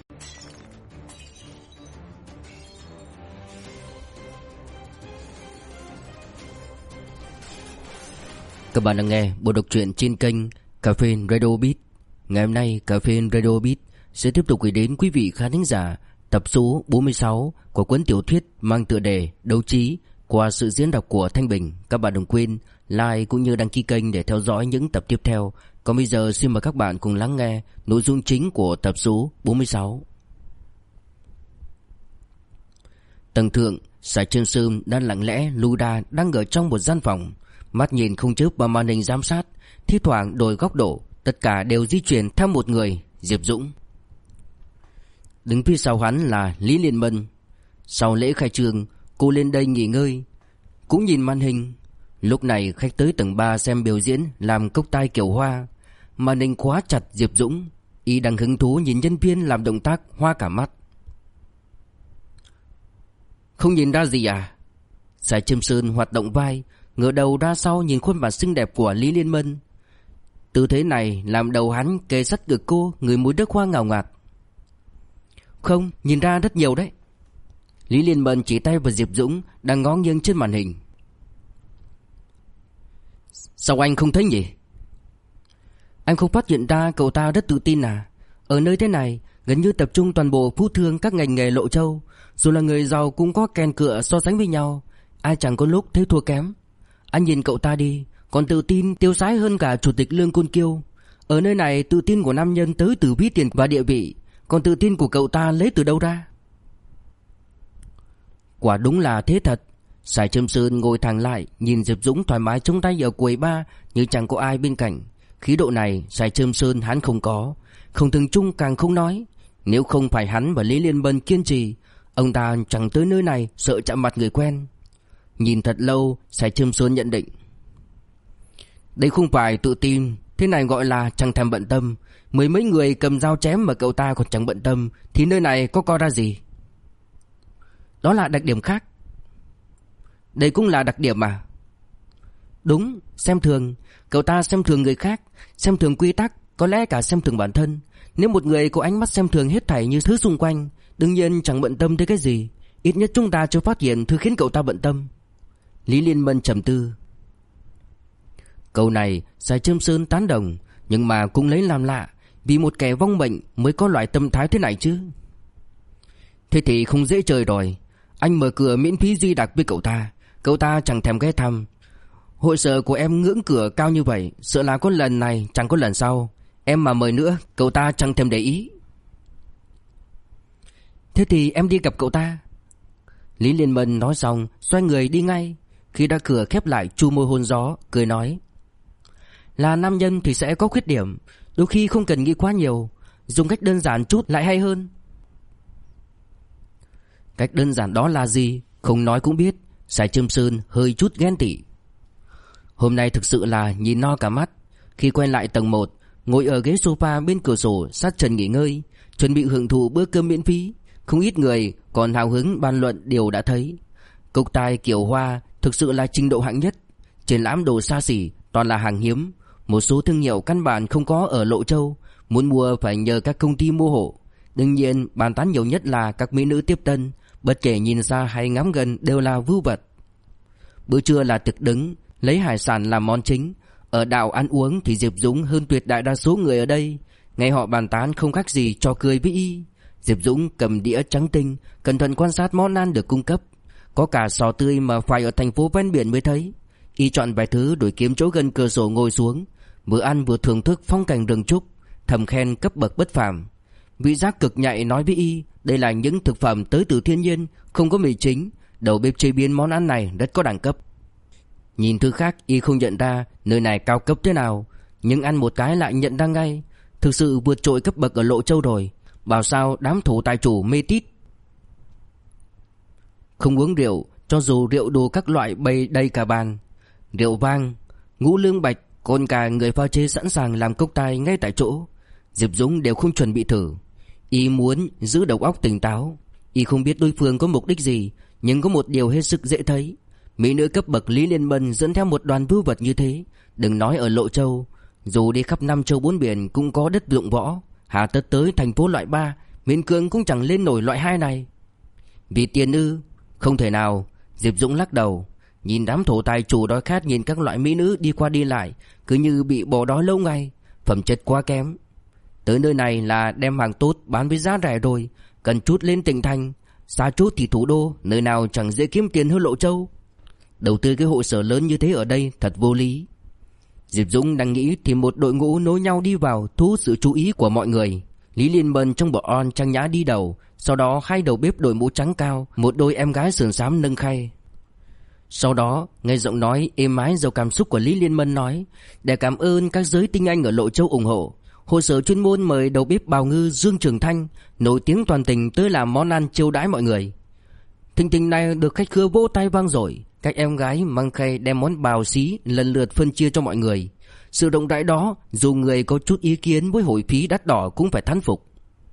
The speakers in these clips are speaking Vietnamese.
Các bạn đang nghe bộ đọc truyện trên kênh Cà phê Radio Beat. Ngày hôm nay Cà phê Radio Beat sẽ tiếp tục gửi đến quý vị khán thính giả tập số 46 của cuốn tiểu thuyết mang tựa đề Đấu Trí qua sự diễn đọc của Thanh Bình. Các bạn đừng quên like cũng như đăng ký kênh để theo dõi những tập tiếp theo. Còn bây giờ xin mời các bạn cùng lắng nghe nội dung chính của tập số 46. Tầng thượng, Sài Trương Sơn đang lặng lẽ lù đà đang ở trong một gian phòng, mắt nhìn không chớp vào màn hình giám sát, thi thoảng đổi góc độ, tất cả đều di chuyển theo một người, Diệp Dũng. Đứng phía sau hắn là Lý Liên Mân. Sau lễ khai trương, cô lên đây nghỉ ngơi, cũng nhìn màn hình. Lúc này khách tới tầng 3 xem biểu diễn làm cốc tai kiểu hoa. Màn hình khóa chặt Diệp Dũng, y đang hứng thú nhìn nhân viên làm động tác hoa cả mắt. Không nhìn ra gì à? Sài Trâm Sơn hoạt động vai, ngửa đầu ra sau nhìn khuôn mặt xinh đẹp của Lý Liên Mân. Tư thế này làm đầu hắn kề sát ngực cô, người mũi đất hoa ngào ngạt. Không, nhìn ra rất nhiều đấy. Lý Liên Mân chỉ tay vào Diệp Dũng đang ngó nghiêng trên màn hình. Sao anh không thấy nhỉ? Anh không phát hiện ra cậu ta rất tự tin à? Ở nơi thế này gần như tập trung toàn bộ phú thương các ngành nghề Lộ Châu, dù là người giàu cũng có kèn cựa so sánh với nhau, ai chẳng có lúc thấy thua kém. Anh nhìn cậu ta đi, còn tự tin tiêu sái hơn cả chủ tịch Lương Côn Kiêu. Ở nơi này tự tin của nam nhân tới từ ví tiền và địa vị, còn tự tin của cậu ta lấy từ đâu ra? Quả đúng là thế thật. Sài Trâm Sơn ngồi thẳng lại, nhìn Diệp Dũng thoải mái chống tay ở quầy bar như chẳng có ai bên cạnh. Khí độ này Sài Trâm Sơn hắn không có, không thường chung càng không nói. Nếu không phải hắn và Lý Liên Mân kiên trì, ông ta chẳng tới nơi này sợ chạm mặt người quen. Nhìn thật lâu, Sài Trâm Sơn nhận định, đây không phải tự tin, thế này gọi là chẳng thèm bận tâm. Mười mấy người cầm dao chém mà cậu ta còn chẳng bận tâm, thì nơi này có coi ra gì? Đó là đặc điểm khác. Đây cũng là đặc điểm mà. Đúng, xem thường. Cậu ta xem thường người khác, xem thường quy tắc, có lẽ cả xem thường bản thân. Nếu một người có ánh mắt xem thường hết thảy như thứ xung quanh, đương nhiên chẳng bận tâm tới cái gì. Ít nhất chúng ta chưa phát hiện thứ khiến cậu ta bận tâm. Lý Liên Mân trầm tư. Câu này Sài Trâm Sơn tán đồng, nhưng mà cũng lấy làm lạ, vì một kẻ vong mệnh mới có loại tâm thái thế này chứ. Thế thì không dễ chơi rồi. Anh mở cửa miễn phí di đặc với cậu ta chẳng thèm ghé thăm. Hội sở của em ngưỡng cửa cao như vậy, sợ là có lần này chẳng có lần sau. Em mà mời nữa, cậu ta chẳng thèm để ý. Thế thì em đi gặp cậu ta. Lý Liên Mân nói xong xoay người đi ngay. Khi đã cửa khép lại, chu môi hôn gió, cười nói, là nam nhân thì sẽ có khuyết điểm, đôi khi không cần nghĩ quá nhiều, dùng cách đơn giản chút lại hay hơn. Cách đơn giản đó là gì? Không nói cũng biết. Sài Trâm Sơn hơi chút ghen tị. Hôm nay thực sự là nhìn no cả mắt. Khi quay lại tầng 1, ngồi ở ghế sofa bên cửa sổ sát trần nghỉ ngơi, chuẩn bị hưởng thụ bữa cơm miễn phí, không ít người còn hào hứng bàn luận điều đã thấy. Cốc tai kiểu hoa thực sự là trình độ hạng nhất. Triển lãm đồ xa xỉ toàn là hàng hiếm, một số thương hiệu căn bản không có ở Lộ Châu, muốn mua phải nhờ các công ty mua hộ. Đương nhiên bàn tán nhiều nhất là các mỹ nữ tiếp tân, bất kể nhìn xa hay ngắm gần đều là vưu vật. Bữa trưa là thực đứng, lấy hải sản làm món chính. Ở đảo ăn uống thì Diệp Dũng hơn tuyệt đại đa số người ở đây. Nghe họ bàn tán không khác gì trò cười với y. Diệp Dũng cầm đĩa trắng tinh, cẩn thận quan sát món ăn được cung cấp. Có cả sò tươi mà phải ở thành phố ven biển mới thấy. Y chọn vài thứ rồi kiếm chỗ gần cửa sổ ngồi xuống, vừa ăn vừa thưởng thức phong cảnh rừng trúc, thầm khen cấp bậc bất phàm. Vị giác cực nhạy nói với y, đây là những thực phẩm tới từ thiên nhiên, không có mì chính. Đầu bếp chế biến món ăn này rất có đẳng cấp. Nhìn thứ khác y không nhận ra nơi này cao cấp thế nào, nhưng ăn một cái lại nhận ra ngay. Thực sự vượt trội cấp bậc ở Lộ Châu rồi. Bảo sao đám thủ tài chủ mê tít. Không uống rượu, cho dù rượu đồ các loại bày đầy cả bàn. Rượu vang, ngũ lương bạch, còn cả người pha chế sẵn sàng làm cốc tai ngay tại chỗ. Diệp Dũng đều không chuẩn bị thử. Y muốn giữ đầu óc tỉnh táo. Y không biết đối phương có mục đích gì, nhưng có một điều hết sức dễ thấy. Mỹ nữ cấp bậc Lý Liên Mân dẫn theo một đoàn vưu vật như thế, đừng nói ở Lộ Châu, dù đi khắp năm châu bốn biển cũng có đất dụng võ, hà tất tới thành phố loại 3 miễn cưỡng cũng chẳng lên nổi loại 2 này. Vì tiền ư? Không thể nào. Diệp Dũng lắc đầu. Nhìn đám thổ tài chủ đói khát nhìn các loại mỹ nữ đi qua đi lại, cứ như bị bỏ đói lâu ngày. Phẩm chất quá kém. Tới nơi này là đem hàng tốt bán với giá rẻ rồi, cần chút lên tỉnh thành, xa chút thì thủ đô, nơi nào chẳng dễ kiếm tiền hơn Lộ Châu. Đầu tư cái hội sở lớn như thế ở đây thật vô lý. Diệp Dũng đang nghĩ thì một đội ngũ nối nhau đi vào, thu hút sự chú ý của mọi người. Lý Liên Mân trong bộ on trang nhã đi đầu, sau đó 2 đầu bếp đội mũ trắng cao, một đôi em gái sườn xám nâng khay. Sau đó, nghe giọng nói êm ái giàu cảm xúc của Lý Liên Mân nói, để cảm ơn các giới tinh anh ở Lộ Châu ủng hộ, hội sở chuyên môn mời đầu bếp bào ngư Dương Trường Thanh, nổi tiếng toàn tỉnh tới làm món ăn chiêu đãi mọi người. Thình thình này được khách khứa vỗ tay vang dội, các em gái mang khay đem món bào xí lần lượt phân chia cho mọi người. Sự rộng rãi đó, dù người có chút ý kiến với hội phí đắt đỏ cũng phải thán phục.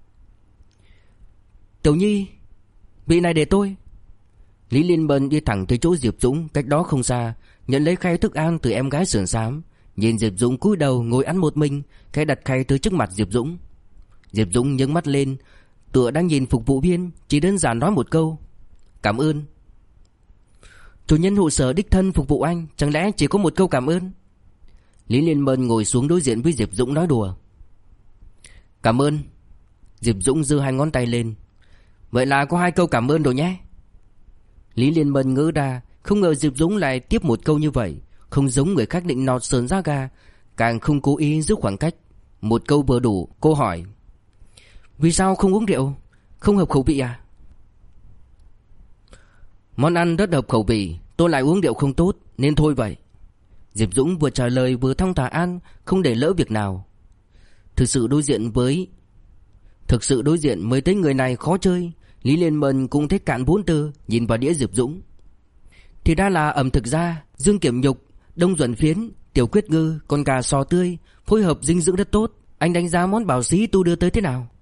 Tiểu Nhi, vị này để tôi. Lý Liên Bân đi thẳng tới chỗ Diệp Dũng cách đó không xa, nhận lấy khay thức ăn từ em gái sườn xám. Nhìn Diệp Dũng cúi đầu ngồi ăn một mình, khay đặt khay tới trước mặt Diệp Dũng. Diệp Dũng nhướng mắt lên, tựa đang nhìn phục vụ viên, chỉ đơn giản nói một câu: cảm ơn. Chủ nhân hội sở đích thân phục vụ anh, chẳng lẽ chỉ có một câu cảm ơn? Lý Liên Bân ngồi xuống đối diện với Diệp Dũng nói đùa. Cảm ơn. Diệp Dũng giơ 2 ngón tay lên. Vậy là có 2 câu cảm ơn rồi nhé. Lý Liên Bân ngỡ ra, không ngờ Diệp Dũng lại tiếp một câu như vậy, không giống người khác định nọt sờn da gà, càng không cố ý giữ khoảng cách. Một câu vừa đủ. Cô hỏi: vì sao không uống rượu? Không hợp khẩu vị à? Món ăn rất hợp khẩu vị, tôi lại uống rượu không tốt nên thôi vậy. Diệp Dũng vừa trả lời vừa thong thả ăn, không để lỡ việc nào. Thực sự đối diện mới thấy người này khó chơi. Lý Liên Mân cũng thấy cạn vốn từ, nhìn vào đĩa Diệp Dũng. Thì ra là ẩm thực gia, dương kiểm nhục, đông duẩn phiến, tiểu quyết ngư, con gà sò tươi, phối hợp dinh dưỡng rất tốt. Anh đánh giá món bảo xí tôi đưa tới thế nào?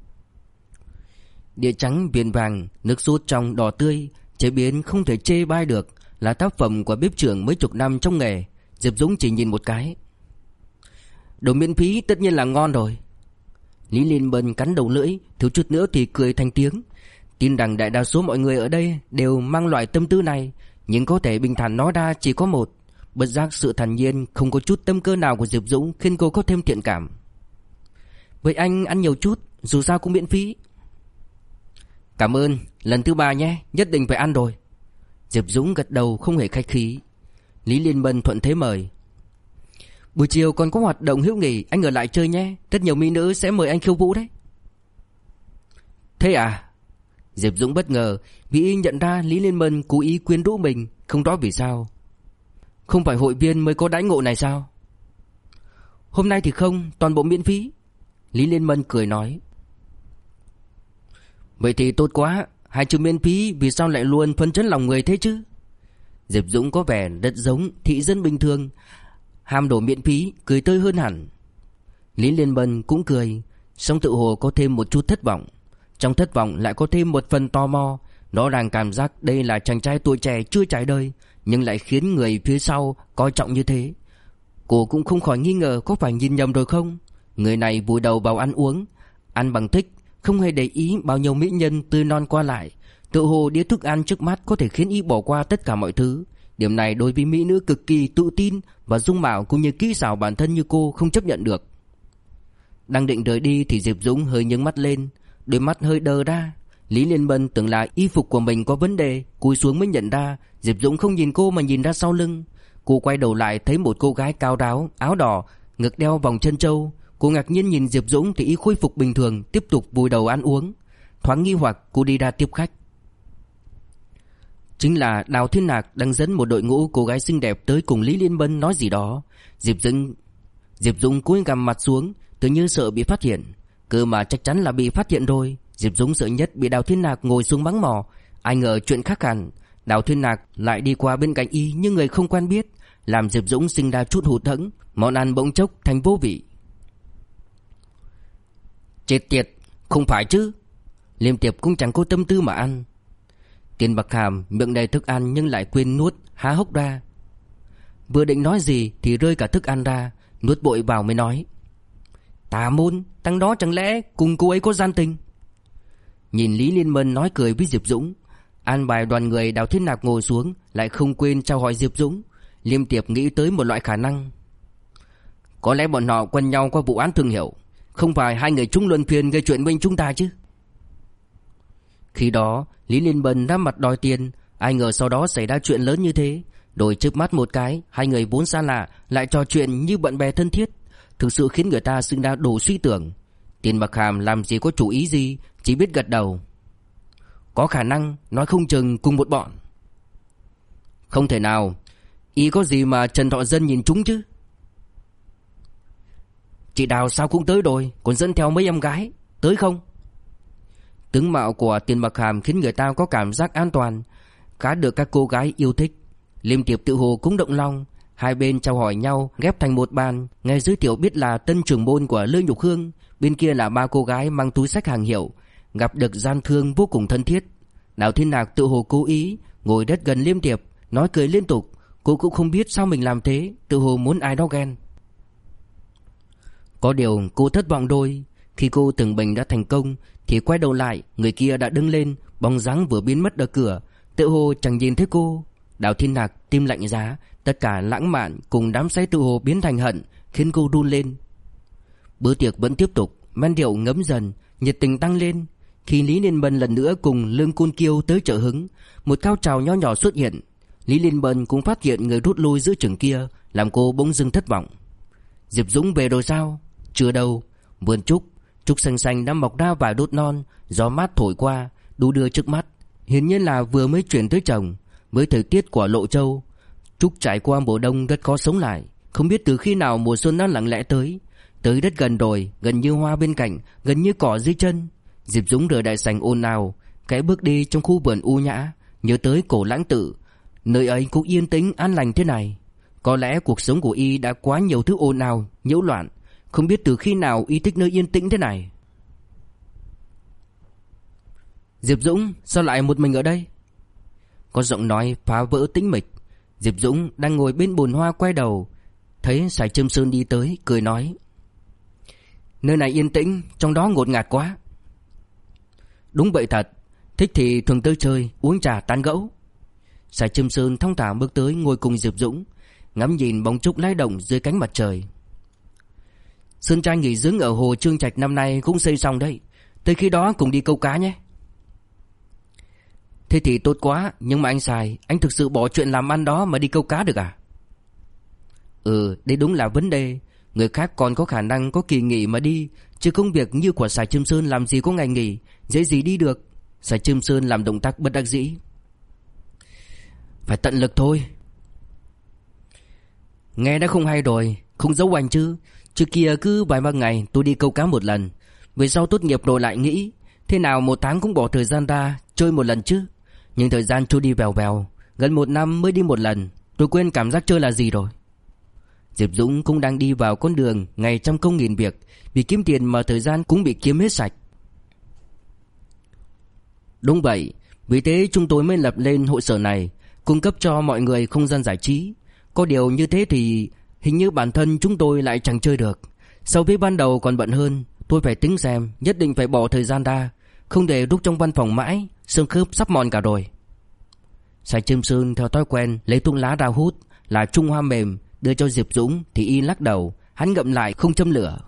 Đĩa trắng viền vàng, nước sốt trong đỏ tươi, chế biến không thể chê bai được, là tác phẩm của bếp trưởng mấy chục năm trong nghề. Diệp Dũng chỉ nhìn một cái. Đồ miễn phí tất nhiên là ngon rồi. Lý Liên Bân cắn đầu lưỡi, thiếu chút nữa thì cười thành tiếng. Tin rằng đại đa số mọi người ở đây đều mang loại tâm tư này, nhưng có thể bình thản nói ra chỉ có một. Bất giác sự thản nhiên, không có chút tâm cơ nào của Diệp Dũng khiến cô có thêm thiện cảm. Vậy anh ăn nhiều chút, dù sao cũng miễn phí. Cảm ơn, lần thứ 3 nhé, nhất định phải ăn rồi. Diệp Dũng gật đầu không hề khách khí. Lý Liên Bân thuận thế mời. Buổi chiều còn có hoạt động hữu nghị, anh ở lại chơi nhé, rất nhiều mỹ nữ sẽ mời anh khiêu vũ đấy. Thế à? Diệp Dũng bất ngờ vì y nhận ra Lý Liên Bân cố ý quyến rũ mình, không rõ vì sao. Không phải hội viên mới có đãi ngộ này sao? Hôm nay thì không, toàn bộ miễn phí. Lý Liên Bân cười nói. Vậy thì tốt quá, 2 chữ miễn phí vì sao lại luôn phấn chấn lòng người thế chứ? Diệp Dũng có vẻ rất giống thị dân bình thường, ham đồ miễn phí, cười tươi hơn hẳn. Lý Liên Bân cũng cười, song tự hồ có thêm một chút thất vọng. Trong thất vọng lại có thêm một phần tò mò. Rõ ràng cảm giác đây là chàng trai tuổi trẻ chưa trải đời, nhưng lại khiến người phía sau coi trọng như thế. Cô cũng không khỏi nghi ngờ có phải nhìn nhầm rồi không. Người này vùi đầu vào ăn uống, ăn bằng thích, không hề để ý bao nhiêu mỹ nhân tươi non qua lại. Tự hồ đĩa thức ăn trước mắt có thể khiến y bỏ qua tất cả mọi thứ. Điểm này đối với mỹ nữ cực kỳ tự tin và dung mạo cũng như kỹ xảo bản thân như cô không chấp nhận được. Đang định rời đi thì Diệp Dũng hơi nhướng mắt lên, đôi mắt hơi đờ ra. Lý Liên Bân tưởng là y phục của mình có vấn đề, cúi xuống mới nhận ra Diệp Dũng không nhìn cô mà nhìn ra sau lưng. Cô quay đầu lại thấy một cô gái cao ráo, áo đỏ, ngực đeo vòng chân châu. Cô ngạc nhiên nhìn Diệp Dũng thì y khôi phục bình thường, tiếp tục vùi đầu ăn uống. Thoáng nghi hoặc, cô đi ra tiếp khách. Chính là Đào Thiên Hạc đang dẫn một đội ngũ cô gái xinh đẹp tới cùng Lý Liên Bân nói gì đó. Diệp Dũng cúi gằm mặt xuống, tự như sợ bị phát hiện. Cơ mà chắc chắn là bị phát hiện rồi. Diệp Dũng sợ nhất bị Đào Thiên Hạc ngồi xuống mắng mỏ. Ai ngờ chuyện khác hẳn, Đào Thiên Hạc lại đi qua bên cạnh y như người không quen biết, làm Diệp Dũng sinh ra chút hụt hẫng. Món ăn bỗng chốc thành vô vị. Chết tiệt, không phải chứ? Liêm Tiệp cũng chẳng có tâm tư mà ăn. Tiền Bạc Hàm miệng đầy thức ăn nhưng lại quên nuốt, há hốc ra. Vừa định nói gì thì rơi cả thức ăn ra, nuốt bội vào mới nói. Tà môn, thằng đó chẳng lẽ cùng cô ấy có gian tình? nhìn Lý Liên Mân nói cười với Diệp Dũng. An bài đoàn người Đào Thiên Nạc ngồi xuống, lại không quên chào hỏi Diệp Dũng. Liêm Tiệp nghĩ tới một loại khả năng. Có lẽ bọn họ quen nhau qua vụ án Thương Hiểu. Không phải hai người chúng luân phiên gây chuyện bên chúng ta chứ? Khi đó Lý Liên Mân đã mặt đòi tiền. Ai ngờ sau đó xảy ra chuyện lớn như thế. Rồi chớp mắt một cái, hai người vốn xa lạ lại trò chuyện như bạn bè thân thiết, thực sự khiến người ta sinh ra đủ suy tưởng. Tiền Bạc Hàm làm gì có chủ ý gì, chỉ biết gật đầu. Có khả năng, nói không chừng cùng một bọn. Không thể nào, ý có gì mà Trần Thọ Dân nhìn chúng chứ? Chị Đào sao cũng tới rồi, còn dẫn theo mấy em gái, tới không? Tướng mạo của Tiền Bạc Hàm khiến người ta có cảm giác an toàn, khá được các cô gái yêu thích. Liêm Tiệp tự hồ cũng động lòng. Hai bên chào hỏi nhau ghép thành một bàn. Nghe giới thiệu biết là tân trưởng môn của Lê Nhục Hương. Bên kia là ba cô gái mang túi xách hàng hiệu. Gặp được gian thương vô cùng thân thiết. Đào Thiên Nạc tự hồ cố ý ngồi rất gần Liêm Tiệp, nói cười liên tục. Cô cũng không biết sao mình làm thế, tự hồ muốn ai đó ghen. Có điều cô thất vọng đôi. Khi cô tưởng mình đã thành công thì quay đầu lại, người kia đã đứng lên, bóng dáng vừa biến mất ở cửa, tự hồ chẳng nhìn thấy cô. Đào Thiên Nạc tim lạnh giá, tất cả lãng mạn cùng đám say tự hồ biến thành hận, khiến cô run lên. Bữa tiệc vẫn tiếp tục, men rượu ngấm dần, nhiệt tình tăng lên. Khi Lý Liên Bân lần nữa cùng Lương Côn Kiêu tới chợ hứng, một cao trào nho nhỏ xuất hiện. Lý Liên Bân cũng phát hiện người rút lui giữa chừng kia, làm cô bỗng dưng thất vọng. Diệp Dũng về rồi sao? Chưa đâu. Vườn trúc xanh xanh đã mọc ra vài đốt non, gió mát thổi qua, đu đưa trước mắt. Hiển nhiên là vừa mới chuyển tới trồng. Với thời tiết của Lộ Châu, trúc trải qua mùa đông rất khó sống lại. Không biết từ khi nào mùa xuân đã lặng lẽ tới rất gần rồi, gần như hoa bên cạnh, gần như cỏ dưới chân. Diệp Dũng rời đại sảnh ồn ào, cái bước đi trong khu vườn u nhã, nhớ tới Cổ Lãng Tự. Nơi ấy cũng yên tĩnh an lành thế này. Có lẽ cuộc sống của y đã quá nhiều thứ ồn ào, nhiễu loạn. Không biết từ khi nào y thích nơi yên tĩnh thế này. Diệp Dũng, sao lại một mình ở đây? Có giọng nói phá vỡ tĩnh mịch. Diệp Dũng đang ngồi bên bồn hoa quay đầu, thấy Sài Trâm Sơn đi tới, cười nói: Nơi này yên tĩnh, trong đó ngột ngạt quá. Đúng vậy thật, thích thì thường tới chơi, uống trà tán gẫu. Sài Trâm Sơn thong thả bước tới ngồi cùng Diệp Dũng, ngắm nhìn bóng trúc lay động dưới cánh mặt trời. Sơn Trai nghỉ dưỡng ở hồ Trương Trạch năm nay cũng xây xong đấy, tới khi đó cùng đi câu cá nhé. Thế thì tốt quá, nhưng mà anh Sài, anh thực sự bỏ chuyện làm ăn đó mà đi câu cá được à? Đây đúng là vấn đề. Người khác còn có khả năng có kỳ nghỉ mà đi, chứ công việc như của Sài Trâm Sơn làm gì có ngày nghỉ, dễ gì đi được. Sài Trâm Sơn làm động tác bất đắc dĩ. Phải tận lực thôi. Nghe đã không hay rồi, không giấu anh chứ. Trước kia cứ vài ba ngày tôi đi câu cá một lần, về sau tốt nghiệp rồi lại nghĩ thế nào một tháng cũng bỏ thời gian ra chơi một lần chứ. Nhưng thời gian trôi đi vèo vèo, gần một năm mới đi một lần, tôi quên cảm giác chơi là gì rồi. Diệp Dũng cũng đang đi vào con đường ngày trăm công nghìn việc, vì kiếm tiền mà thời gian cũng bị kiếm hết sạch. Đúng vậy, vì thế chúng tôi mới lập lên hội sở này, cung cấp cho mọi người không gian giải trí. Có điều như thế thì hình như bản thân chúng tôi lại chẳng chơi được. So với ban đầu còn bận hơn, tôi phải tính xem, nhất định phải bỏ thời gian ra, không để rút trong văn phòng mãi, xương khớp sắp mòn cả rồi. Sài Trâm Sơn theo thói quen lấy thuốc lá ra hút, là Trung Hoa mềm, đưa cho Diệp Dũng thì y lắc đầu, hắn ngậm lại không châm lửa.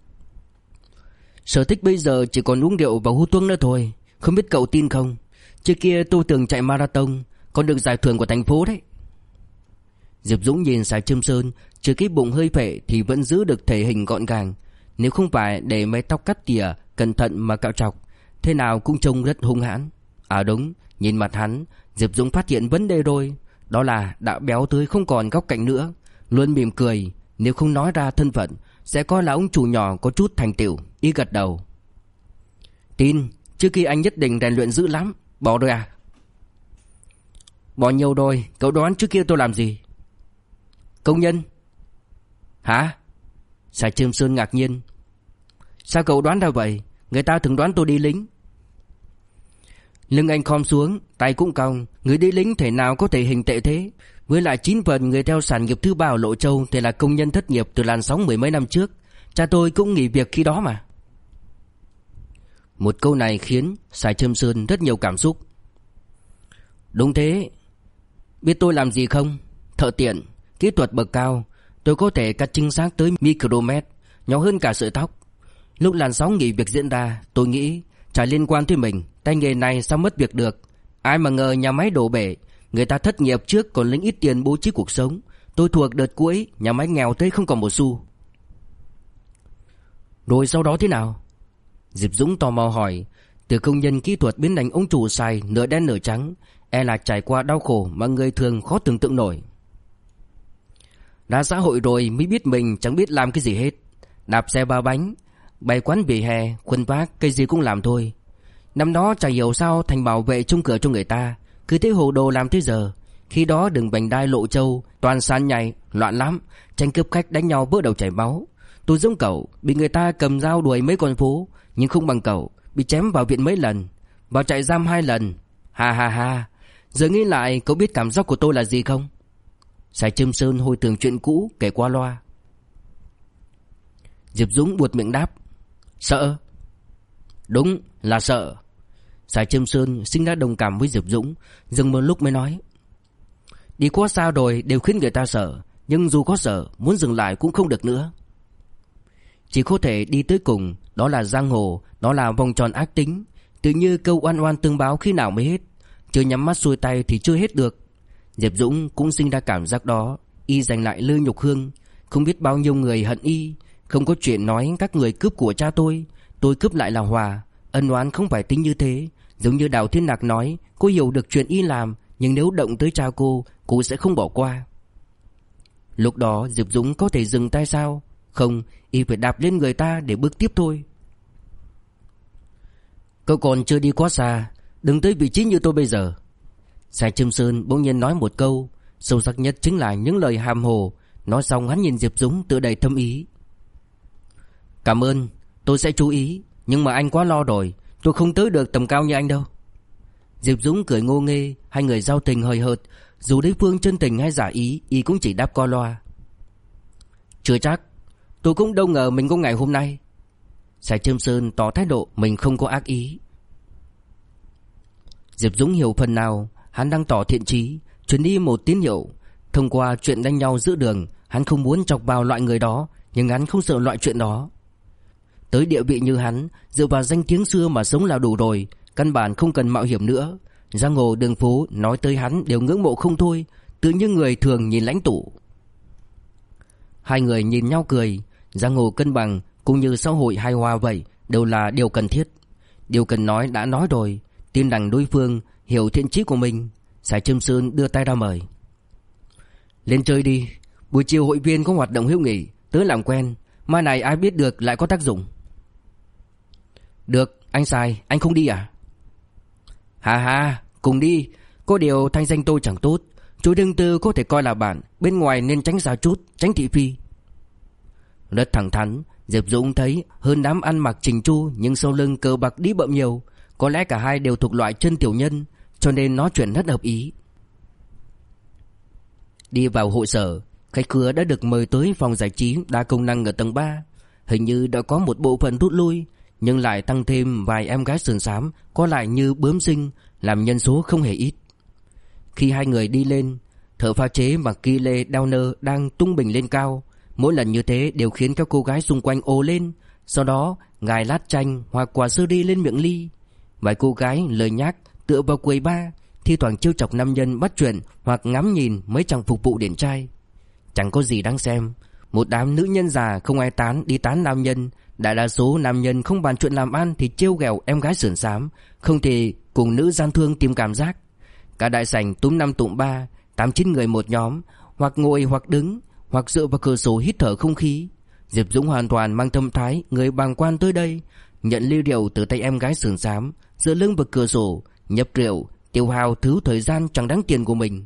Sở thích bây giờ chỉ còn uống rượu và hút thuốc nữa thôi, không biết cậu tin không? Trước kia tôi từng chạy marathon, còn được giải thưởng của thành phố đấy. Diệp Dũng nhìn Sài Trâm Sơn, trừ cái bụng hơi phệ thì vẫn giữ được thể hình gọn gàng. Nếu không phải để mái tóc cắt tỉa cẩn thận mà cạo trọc, thế nào cũng trông rất hung hãn. À đúng, nhìn mặt hắn, Diệp Dũng phát hiện vấn đề rồi. Đó là đã béo tới không còn góc cạnh nữa, luôn mỉm cười. Nếu không nói ra thân phận, sẽ coi là ông chủ nhỏ có chút thành tựu. Y gật đầu. Tin, trước khi anh nhất định rèn luyện dữ lắm. Bỏ rồi à? Bỏ nhiều rồi, cậu đoán trước kia tôi làm gì? Công nhân. Hả? Sài Trâm Sơn ngạc nhiên. Sao cậu đoán ra vậy? Người ta thường đoán tôi đi lính. Lưng anh khom xuống, tay cũng cong. Người đi lính thể nào có thể hình tệ thế? Với lại 9 phần người theo sản nghiệp thứ ba ở Lộ Châu thì là công nhân thất nghiệp từ làn sóng 10 mấy năm trước. Cha tôi cũng nghỉ việc khi đó mà. Một câu này khiến Sài Trâm Sơn rất nhiều cảm xúc. Đúng thế. Biết tôi làm gì không? Thợ tiện, kỹ thuật bậc cao. Tôi có thể cắt chính xác tới micromet, nhỏ hơn cả sợi tóc. Lúc làn sóng nghỉ việc diễn ra, tôi nghĩ chả liên quan tới mình, tay nghề này sao mất việc được. Ai mà ngờ nhà máy đổ bể, người ta thất nghiệp trước còn lĩnh ít tiền bố trí cuộc sống. Tôi thuộc đợt cuối, nhà máy nghèo tới không còn một xu. Rồi sau đó thế nào? Diệp Dũng tò mò hỏi. Từ công nhân kỹ thuật biến thành ông chủ xài nửa đen nửa trắng, e là trải qua đau khổ mà người thường khó tưởng tượng nổi. Ra xã hội rồi mới biết mình chẳng biết làm cái gì hết. Đạp xe ba bánh, bày quán vỉa hè, khuân vác, cái gì cũng làm thôi. Năm đó chả hiểu sao thành bảo vệ trông cửa cho người ta, cứ thế hồ đồ làm tới giờ. Khi đó đường vành đai Lộ Châu toàn sàn nhảy, loạn lắm, tranh cướp khách đánh nhau vỡ đầu chảy máu. Tôi giống cậu, bị người ta cầm dao đuổi mấy con phố, nhưng không bằng cậu, bị chém vào viện mấy lần, vào trại giam 2 lần. Ha ha ha. Giờ nghĩ lại, cậu biết cảm giác của tôi là gì không? Sài Trâm Sơn hồi tưởng chuyện cũ kể qua loa. Diệp Dũng buột miệng đáp. Sợ. Đúng là sợ. Sài Trâm Sơn sinh ra đồng cảm với Diệp Dũng, dừng một lúc mới nói. Đi quá xa rồi đều khiến người ta sợ, nhưng dù có sợ, muốn dừng lại cũng không được nữa. Chỉ có thể đi tới cùng, đó là giang hồ, đó là vòng tròn ác tính. Tự như câu oan oan tương báo khi nào mới hết, chưa nhắm mắt xuôi tay thì chưa hết được. Diệp Dũng cũng sinh ra cảm giác đó. Y giành lại Lư Nhục Hương, không biết bao nhiêu người hận y. Không có chuyện nói các người cướp của cha tôi cướp lại là hòa. Ân oán không phải tính như thế. Giống như Đào Thiên Nạc nói, cô hiểu được chuyện y làm, nhưng nếu động tới cha cô sẽ không bỏ qua. Lúc đó Diệp Dũng có thể dừng tay sao? Không, y phải đạp lên người ta để bước tiếp thôi. Cậu còn chưa đi quá xa, đừng tới vị trí như tôi bây giờ. Sài Trâm Sơn bỗng nhiên nói một câu, sâu sắc nhất chính là những lời hàm hồ. Nói xong hắn nhìn Diệp Dũng tựa đầy thâm ý. Cảm ơn, tôi sẽ chú ý, nhưng mà anh quá lo rồi, tôi không tới được tầm cao như anh đâu. Diệp Dũng cười ngô nghê, hai người giao tình hời hợt, dù đối phương chân tình hay giả ý, y cũng chỉ đáp qua loa. Chưa chắc, tôi cũng đâu ngờ mình có ngày hôm nay. Sài Trâm Sơn tỏ thái độ mình không có ác ý. Diệp Dũng hiểu phần nào, hắn đang tỏ thiện chí, truyền đi một tín hiệu. Thông qua chuyện đánh nhau giữa đường, hắn không muốn chọc vào loại người đó, nhưng hắn không sợ loại chuyện đó. Tới địa vị như hắn, dựa vào danh tiếng xưa mà sống là đủ rồi, căn bản không cần mạo hiểm nữa. Giang hồ đường phố nói tới hắn đều ngưỡng mộ không thôi, tự như người thường nhìn lãnh tụ. Hai người nhìn nhau cười. Giang hồ cân bằng cũng như xã hội hài hòa vậy, đều là điều cần thiết. Điều cần nói đã nói rồi, tin rằng đối phương hiểu thiện chí của mình. Sài Trâm Sơn đưa tay ra mời. Lên chơi đi, buổi chiều hội viên có hoạt động hữu nghị, tới làm quen, mai này ai biết được lại có tác dụng. Được, anh Sài, anh không đi à? Hà hà, cùng đi. Có điều thanh danh tôi chẳng tốt, chú Đương Tư có thể coi là bạn, bên ngoài nên tránh xa chút, tránh thị phi. Rất thẳng thắn, Diệp Dũng thấy hơn đám ăn mặc chỉnh chu nhưng sau lưng cờ bạc đi bợm nhiều. Có lẽ cả hai đều thuộc loại chân tiểu nhân, cho nên nói chuyện rất hợp ý. Đi vào hội sở, khách khứa đã được mời tới phòng giải trí đa công năng ở tầng 3. Hình như đã có một bộ phận rút lui, nhưng lại tăng thêm vài em gái sườn xám có lại như bướm sinh, làm nhân số không hề ít. Khi hai người đi lên, thợ pha chế mặc ki lê đeo nơ đang tung bình lên cao. Mỗi lần như thế đều khiến các cô gái xung quanh ồ lên. Sau đó gài lát chanh hoặc quả sơ đi lên miệng ly. Vài cô gái lời nhác tựa vào quầy bar, thi thoảng trêu chọc nam nhân bắt chuyện hoặc ngắm nhìn mấy chàng phục vụ điển trai. Chẳng có gì đáng xem. Một đám nữ nhân già không ai tán đi tán nam nhân. Đại đa số nam nhân không bàn chuyện làm ăn thì trêu ghẹo em gái sườn xám, không thì cùng nữ gian thương tìm cảm giác. Cả đại sảnh túm 5 tụm 3, 8-9 người một nhóm, hoặc ngồi hoặc đứng, hoặc dựa vào cửa sổ hít thở không khí. Diệp Dũng hoàn toàn mang tâm thái người bàng quan tới đây, nhận ly rượu từ tay em gái sườn xám, dựa lưng vào cửa sổ, nhấp rượu, tiêu hao thứ thời gian chẳng đáng tiền của mình.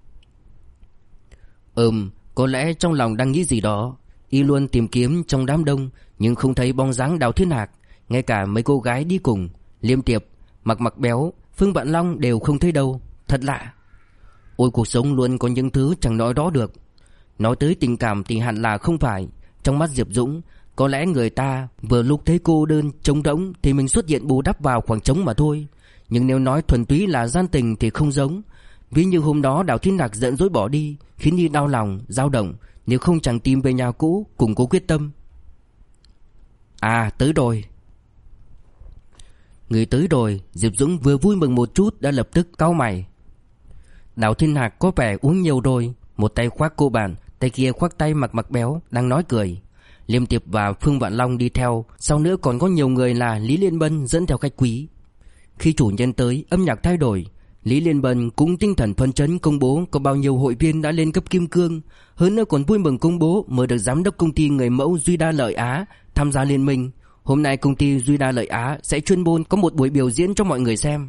Có lẽ trong lòng đang nghĩ gì đó. Y luôn tìm kiếm trong đám đông, nhưng không thấy bóng dáng Đào Thiên Hạc. Ngay cả mấy cô gái đi cùng, Liêm Tiệp, Mặc Béo, Phương Vạn Long đều không thấy đâu. Thật lạ. Ôi, cuộc sống luôn có những thứ chẳng nói rõ được. Nói tới tình cảm thì hẳn là không phải. Trong mắt Diệp Dũng, Có lẽ người ta vừa lúc thấy cô đơn trống rỗng thì mình xuất hiện bù đắp vào khoảng trống mà thôi. Nhưng nếu nói thuần túy là gian tình thì không giống. Ví như hôm đó Đào Thiên Hạc giận dỗi bỏ đi, khiến Nhi đau lòng, dao động. Nếu không chẳng tìm về nhà cũ, cùng cố quyết tâm. À, tới rồi. Người tới rồi. Diệp Dũng vừa vui mừng một chút đã lập tức cau mày. Đào Thiên Hạc có vẻ uống nhiều rồi. Một tay khoác cô bạn, tay kia khoác tay Mặc Béo đang nói cười. Liêm Tiệp và Phương Vạn Long đi theo, sau nữa còn có nhiều người là Lý Liên Bân dẫn theo khách quý. Khi chủ nhân tới, âm nhạc thay đổi. Lý Liên Bân cũng tinh thần phấn chấn công bố có bao nhiêu hội viên đã lên cấp kim cương. Hơn nữa còn vui mừng công bố mời được giám đốc công ty người mẫu Duy Đa Lợi Á tham gia liên minh. Hôm nay công ty Duy Đa Lợi Á sẽ chuyên môn có một buổi biểu diễn cho mọi người xem.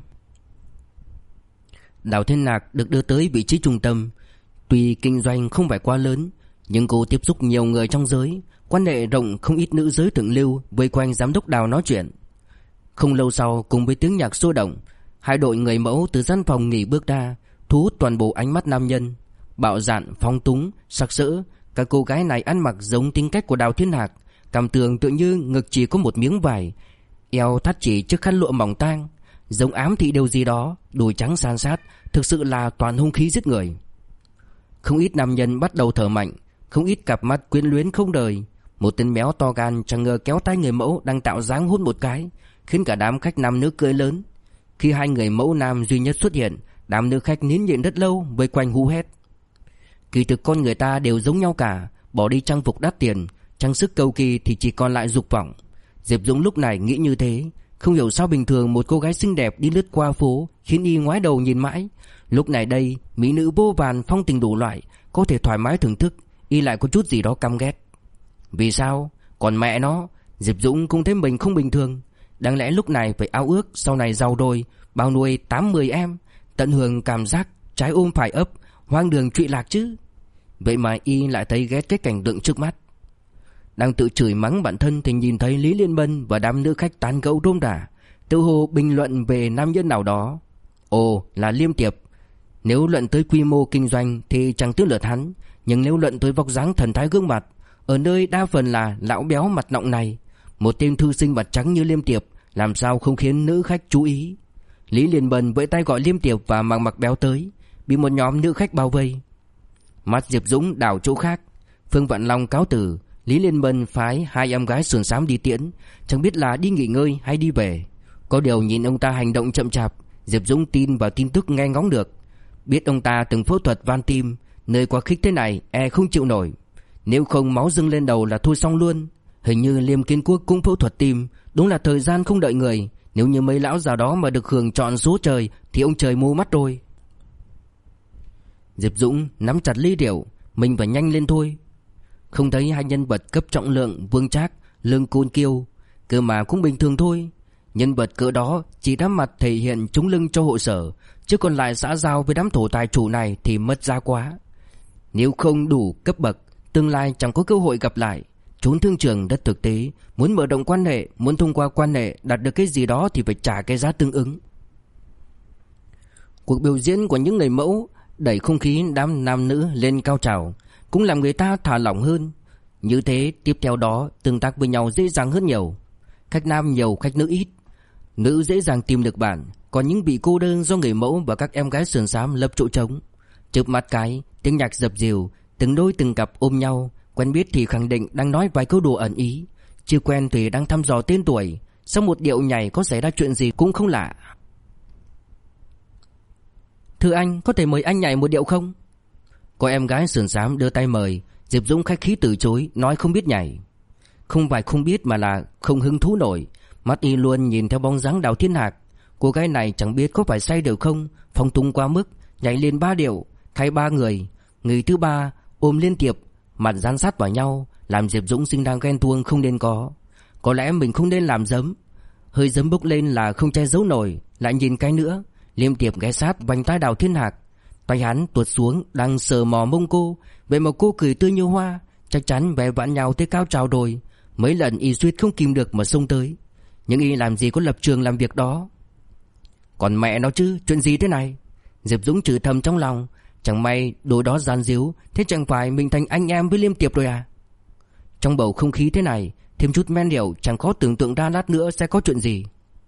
Đào Thiên Hạc được đưa tới vị trí trung tâm. Tuy kinh doanh không phải quá lớn, nhưng cô tiếp xúc nhiều người trong giới, quan hệ rộng, không ít nữ giới thượng lưu vây quanh giám đốc Đào nói chuyện. Không lâu sau, cùng với tiếng nhạc sôi động, hai đội người mẫu từ gian phòng nghỉ bước ra, thu hút toàn bộ ánh mắt nam nhân. Bạo dạn, phóng túng, sặc sỡ, các cô gái này ăn mặc giống tính cách của Đào Thiên Hạc, cảm tưởng tự như ngực chỉ có một miếng vải, eo thắt chỉ chiếc khăn lụa mỏng tang, giống ám thị điều gì đó, đùi trắng san sát, thực sự là toàn hung khí giết người. Không ít nam nhân bắt đầu thở mạnh, không ít cặp mắt quyến luyến không đời. Một tên béo to gan chẳng ngờ kéo tay người mẫu đang tạo dáng hôn một cái, khiến cả đám khách nam nữ cười lớn. Khi hai người mẫu nam duy nhất xuất hiện, đám nữ khách nín nhịn rất lâu vây quanh hú hét. Kỳ thực con người ta đều giống nhau cả, bỏ đi trang phục đắt tiền, trang sức cầu kỳ thì chỉ còn lại dục vọng. Diệp Dũng lúc này nghĩ như thế, không hiểu sao bình thường một cô gái xinh đẹp đi lướt qua phố khiến y ngoái đầu nhìn mãi. Lúc này đây, mỹ nữ vô vàn phong tình đủ loại, có thể thoải mái thưởng thức, y lại có chút gì đó căm ghét. Vì sao? Còn mẹ nó, Diệp Dũng cũng thấy mình không bình thường. Đáng lẽ lúc này phải ao ước sau này giàu đôi, bao nuôi 8-10 em, tận hưởng cảm giác trái ôm phải ấp, hoang đường trụy lạc chứ. Vậy mà y lại thấy ghét cái cảnh tượng trước mắt. Đang tự chửi mắng bản thân thì nhìn thấy Lý Liên Bân và đám nữ khách tán gẫu rôm rả, tự hồ bình luận về nam nhân nào đó. Ồ, là Liêm Tiệp. Nếu luận tới quy mô kinh doanh thì chẳng tới lượt hắn, nhưng nếu luận tới vóc dáng thần thái gương mặt, ở nơi đa phần là lão béo mặt nọng này, một tên thư sinh mặt trắng như Liêm Tiệp làm sao không khiến nữ khách chú ý. Lý Liên Bân vẫy tay gọi Liêm Tiệp và Mặc Béo tới, bị một nhóm nữ khách bao vây. Mắt Diệp Dũng đảo chỗ khác. Phương Vạn Long cáo từ, Lý Liên Bân phái hai em gái sườn xám đi tiễn, chẳng biết là đi nghỉ ngơi hay đi về. Có điều nhìn ông ta hành động chậm chạp, Diệp Dũng tin vào tin tức nghe ngóng được. Biết ông ta từng phẫu thuật van tim, nơi quá khích thế này e không chịu nổi. Nếu không máu dâng lên đầu là thôi xong luôn. Hình như Liêm Kiến Quốc cũng phẫu thuật tim, đúng là thời gian không đợi người. Nếu như mấy lão già đó mà được hưởng chọn số trời thì ông trời mù mắt rồi. Diệp Dũng nắm chặt ly rượu, mình phải nhanh lên thôi. Không thấy hai nhân vật cấp trọng lượng Vương Trác, Lương Côn Kiêu, cơ mà cũng bình thường thôi. Nhân vật cỡ đó chỉ đám mặt thể hiện chống lưng cho hội sở, chứ còn lại xã giao với đám thổ tài chủ này thì mất giá quá. Nếu không đủ cấp bậc, tương lai chẳng có cơ hội gặp lại. Trốn thương trường rất thực tế, muốn mở rộng quan hệ, muốn thông qua quan hệ đạt được cái gì đó thì phải trả cái giá tương ứng. Cuộc biểu diễn của những người mẫu đẩy không khí đám nam nữ lên cao trào, cũng làm người ta thả lỏng hơn. Như thế tiếp theo đó tương tác với nhau dễ dàng hơn nhiều. Khách nam nhiều, khách nữ ít. Nữ dễ dàng tìm được bạn, còn những bị cô đơn do người mẫu và các em gái sườn xám lập chỗ trống. Chớp mắt cái, tiếng nhạc dập dìu, từng đôi từng cặp ôm nhau. Quen biết thì khẳng định đang nói vài câu đùa ẩn ý, chưa quen thì đang thăm dò tên tuổi. Sau một điệu nhảy có xảy ra chuyện gì cũng không lạ. Thưa anh, có thể mời anh nhảy một điệu không? Có em gái sườn xám đưa tay mời. Diệp Dũng khách khí từ chối, nói không biết nhảy. Không phải không biết mà là không hứng thú nổi. Mắt y luôn nhìn theo bóng dáng Đào Thiên Hạc. Cô gái này chẳng biết có phải say được không, phong tung quá mức, nhảy lên 3 điệu, thay 3 người. Người thứ 3 ôm Liên Tiệp, mặt dán sát vào nhau, làm Diệp Dũng sinh đang ghen tuông không nên có. Có lẽ mình không nên làm giấm. Hơi giấm bốc lên là không che giấu nổi. Lại nhìn cái nữa, Liêm Tiệp ghé sát vành tai Đào Thiên Hạc. Tay hắn tuột xuống đang sờ mò mông cô. Vậy mà cô cười tươi như hoa, chắc chắn vẻ vãn nhau tới cao trào rồi. Mấy lần y suýt không kìm được mà xông tới. Nhưng y làm gì có lập trường làm việc đó. Còn mẹ nó chứ, chuyện gì thế này? Diệp Dũng chửi thầm trong lòng. Chẳng may đồ đó gian díu, thế chẳng phải mình thành anh em với Liêm Tiệp rồi à? Trong bầu không khí thế này, Thêm chút men rượu chẳng khó tưởng tượng ra lát nữa sẽ có chuyện gì.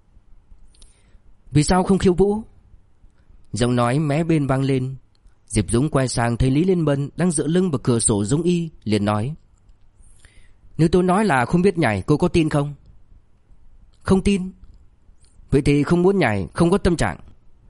Vì sao không khiêu vũ? Giọng nói mé bên vang lên. Diệp Dũng quay sang thấy Lý Liên Bân đang dựa lưng vào cửa sổ giống y, liền nói: Nếu tôi nói là không biết nhảy, cô có tin không? Không tin. Vậy thì không muốn nhảy, không có tâm trạng.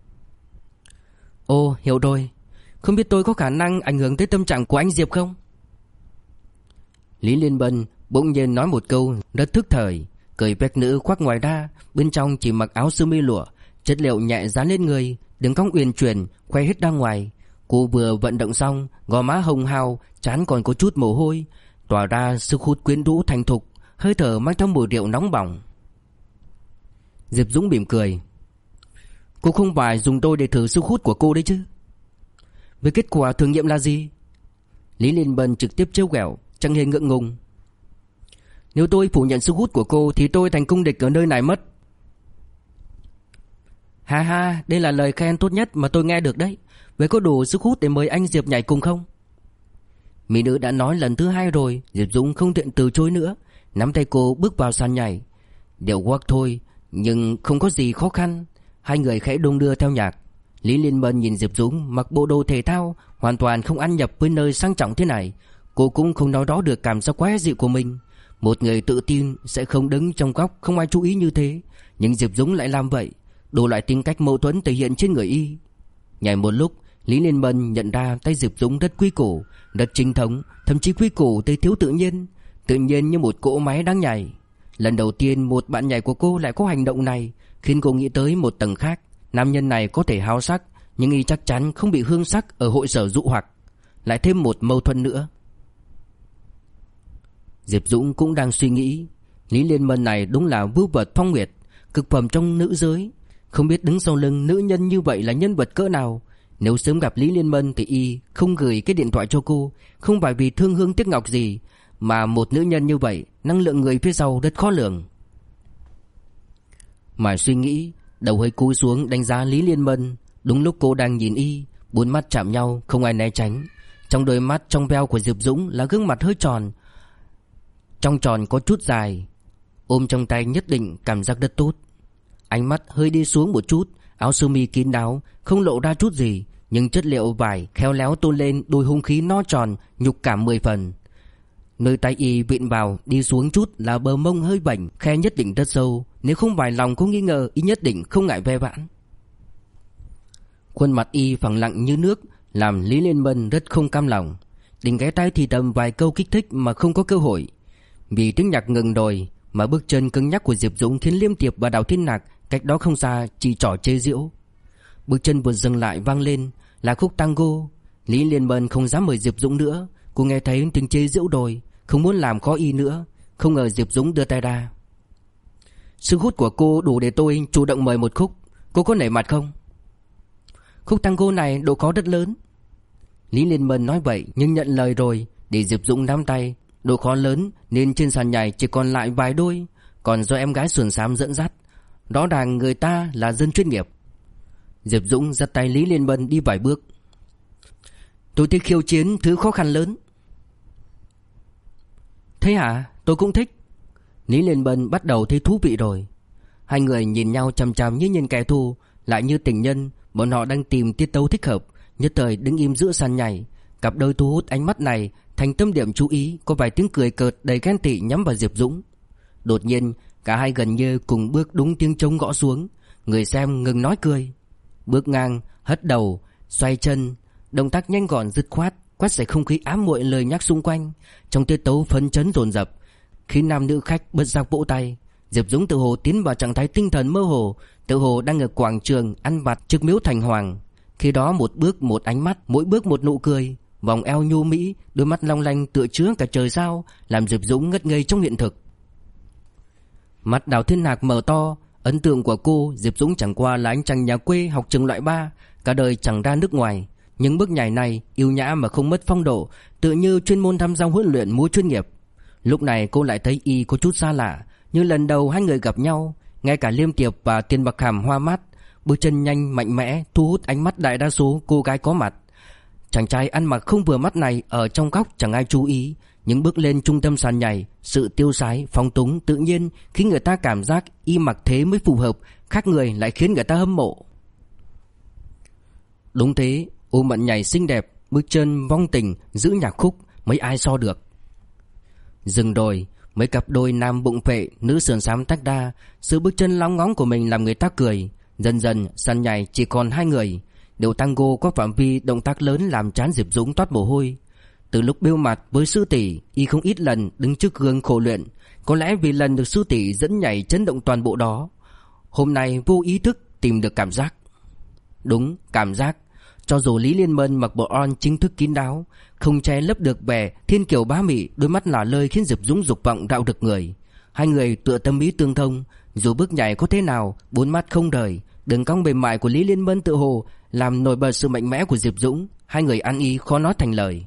Ồ, hiểu rồi. Không biết tôi có khả năng ảnh hưởng tới tâm trạng của anh Diệp không? Lý Liên Bân bỗng nhiên nói một câu rất thức thời, cởi vest nữ khoác ngoài ra, bên trong chỉ mặc áo sơ mi lụa, chất liệu nhẹ dán lên người, đường cong uyển chuyển khoe hết ra ngoài. Cô vừa vận động xong, gò má hồng hào, trán còn có chút mồ hôi, tỏa ra sức hút quyến rũ thành thục, hơi thở mang theo mùi rượu nóng bỏng. Diệp Dũng mỉm cười: Cô không phải dùng tôi để thử sức hút của cô đấy chứ? Với kết quả thử nghiệm là gì? Lý Liên Bân trực tiếp trêu ghẹo, chẳng hề ngượng ngùng. Nếu tôi phủ nhận sức hút của cô thì tôi thành cung địch ở nơi này mất. Ha ha, đây là lời khen tốt nhất mà tôi nghe được đấy. Vậy có đủ sức hút để mời anh Diệp nhảy cùng không? Mỹ nữ đã nói lần thứ 2 rồi, Diệp Dũng không tiện từ chối nữa, nắm tay cô bước vào sàn nhảy. Điệu walk thôi, nhưng không có gì khó khăn. Hai người khẽ đung đưa theo nhạc. Lý Liên Bân nhìn Diệp Dũng mặc bộ đồ thể thao, hoàn toàn không ăn nhập với nơi sang trọng thế này. Cô cũng không nói đó được cảm giác quá dịu của mình. Một người tự tin sẽ không đứng trong góc không ai chú ý như thế, nhưng Diệp Dũng lại làm vậy. Đủ loại tính cách mâu thuẫn thể hiện trên người y. Nhảy một lúc, Lý Liên Bân nhận ra tay Diệp Dũng rất quy củ, rất chính thống, thậm chí quy củ tới thiếu tự nhiên như một cỗ máy đang nhảy. Lần đầu tiên một bạn nhảy của cô lại có hành động này, khiến cô nghĩ tới một tầng khác. Nam nhân này có thể háo sắc, nhưng y chắc chắn không bị hương sắc ở hội sở dụ hoặc. Lại thêm một mâu thuẫn nữa. Diệp Dũng cũng đang suy nghĩ, Lý Liên Bân này đúng là vưu vật phong nguyệt, cực phẩm trong nữ giới. Không biết đứng sau lưng nữ nhân như vậy là nhân vật cỡ nào. Nếu sớm gặp Lý Liên Bân thì y không gửi cái điện thoại cho cô, không phải vì thương hương tiếc ngọc gì, mà một nữ nhân như vậy, năng lượng người phía sau rất khó lường. Mà suy nghĩ, đầu hơi cúi xuống đánh giá Lý Liên Bân. Đúng lúc cô đang nhìn y, bốn mắt chạm nhau không ai né tránh. Trong đôi mắt trong veo của Diệp Dũng là gương mặt hơi tròn, trong tròn có chút dài, ôm trong tay nhất định cảm giác rất tốt. Ánh mắt hơi đi xuống một chút, áo sơ mi kín đáo, không lộ ra chút gì, nhưng chất liệu vải khéo léo tôn lên đôi hung khí no tròn, nhục cảm 10 phần. Nơi tay y vịn vào đi xuống chút là bờ mông hơi vảnh, khe nhất định rất sâu. Nếu không vài lòng có nghi ngờ, y nhất định không ngại ve vãn. Khuôn mặt y phẳng lặng như nước, làm Lý Liên Bân rất không cam lòng. Định ghé tay thì thầm vài câu kích thích mà không có cơ hội. Vì tiếng nhạc ngừng rồi mà bước chân cứng nhắc của Diệp Dũng khiến Liêm Tiệp và Đào Thiên Nạc cách đó không xa chỉ trỏ chế giễu. Bước chân vừa dừng lại vang lên là khúc tango. Lý Liên Bân không dám mời Diệp Dũng nữa. Cô nghe thấy tiếng chế giễu rồi, không muốn làm khó y nữa. Không ngờ Diệp Dũng đưa tay ra. Sức hút của cô đủ để tôi chủ động mời một khúc. Cô có nể mặt không? Khúc tango này độ khó rất lớn. Lý Liên Bân nói vậy nhưng nhận lời rồi, để Diệp Dũng nắm tay. Độ khó lớn nên trên sàn nhảy chỉ còn lại vài đôi, còn do em gái sườn xám dẫn dắt. Rõ ràng người ta là dân chuyên nghiệp. Diệp Dũng dắt tay Lý Liên Bân đi vài bước. Tôi thích khiêu chiến thứ khó khăn lớn. Thế hả? Tôi cũng thích. Lý Liên Bân bắt đầu thấy thú vị rồi. Hai người nhìn nhau chằm chằm như nhìn kẻ thù, lại như tình nhân. Bọn họ đang tìm tiết tấu thích hợp, nhất thời đứng im giữa sàn nhảy. Cặp đôi thu hút ánh mắt này thành tâm điểm chú ý. Có vài tiếng cười cợt đầy ghen tị nhắm vào Diệp Dũng. Đột nhiên cả hai gần như cùng bước đúng tiếng trống gõ xuống. Người xem ngừng nói cười. Bước ngang, hất đầu, xoay chân, động tác nhanh gọn dứt khoát, quét sạch không khí ám muội lời nhắc xung quanh. Trong tiết tấu phấn chấn dồn dập, khi nam nữ khách bật ra vỗ tay. Diệp Dũng tự hồ tiến vào trạng thái tinh thần mơ hồ, tự hồ đang ở quảng trường ăn vặt trước miếu thành hoàng. Khi đó một bước một ánh mắt, mỗi bước một nụ cười, vòng eo nhu mỹ, đôi mắt long lanh tựa chứa cả trời sao, làm Diệp Dũng ngất ngây trong hiện thực. Mắt Đào Thiên Hạc mở to. Ấn tượng của cô, Diệp Dũng chẳng qua là anh chàng nhà quê học trường loại 3, cả đời chẳng ra nước ngoài. Nhưng bước nhảy này yêu nhã mà không mất phong độ, tựa như chuyên môn tham gia huấn luyện múa chuyên nghiệp. Lúc này cô lại thấy y có chút xa lạ, như lần đầu hai người gặp nhau. Ngay cả Liêm Tiệp và Tiền Bạc Hàm hoa mắt. Bước chân nhanh mạnh mẽ thu hút ánh mắt đại đa số cô gái có mặt. Chàng trai ăn mặc không vừa mắt này ở trong góc chẳng ai chú ý, Nhưng bước lên trung tâm sàn nhảy, sự tiêu sái, phóng túng, tự nhiên khiến người ta cảm giác y mặc thế mới phù hợp, khác người lại khiến người ta hâm mộ. Đúng thế, Ô Mận nhảy xinh đẹp, bước chân vong tình, giữ nhạc khúc, mấy ai so được. Dừng rồi, mấy cặp đôi nam bụng phệ, nữ sườn xám tách đa, sự bước chân lóng ngóng của mình làm người ta cười. Dần dần sàn nhảy chỉ còn hai người. Điệu tango có phạm vi động tác lớn làm trán Diệp Dũng toát mồ hôi. Từ lúc bêu mặt với sư tỷ, y không ít lần đứng trước gương khổ luyện. Có lẽ vì lần được sư tỷ dẫn nhảy chấn động toàn bộ đó, hôm nay vô ý thức tìm được cảm giác. Đúng, cảm giác. Cho dù Lý Liên Mân mặc bộ on chính thức kín đáo, không che lấp được vẻ thiên kiều bá mị, đôi mắt lả lơi khiến Diệp Dũng dục vọng rạo rực người. Hai người tựa tâm ý tương thông, dù bước nhảy có thế nào, bốn mắt không rời. Đường cong mềm mại của Lý Liên Mân tự hồ làm nổi bật sự mạnh mẽ của Diệp Dũng. Hai người ăn ý khó nói thành lời.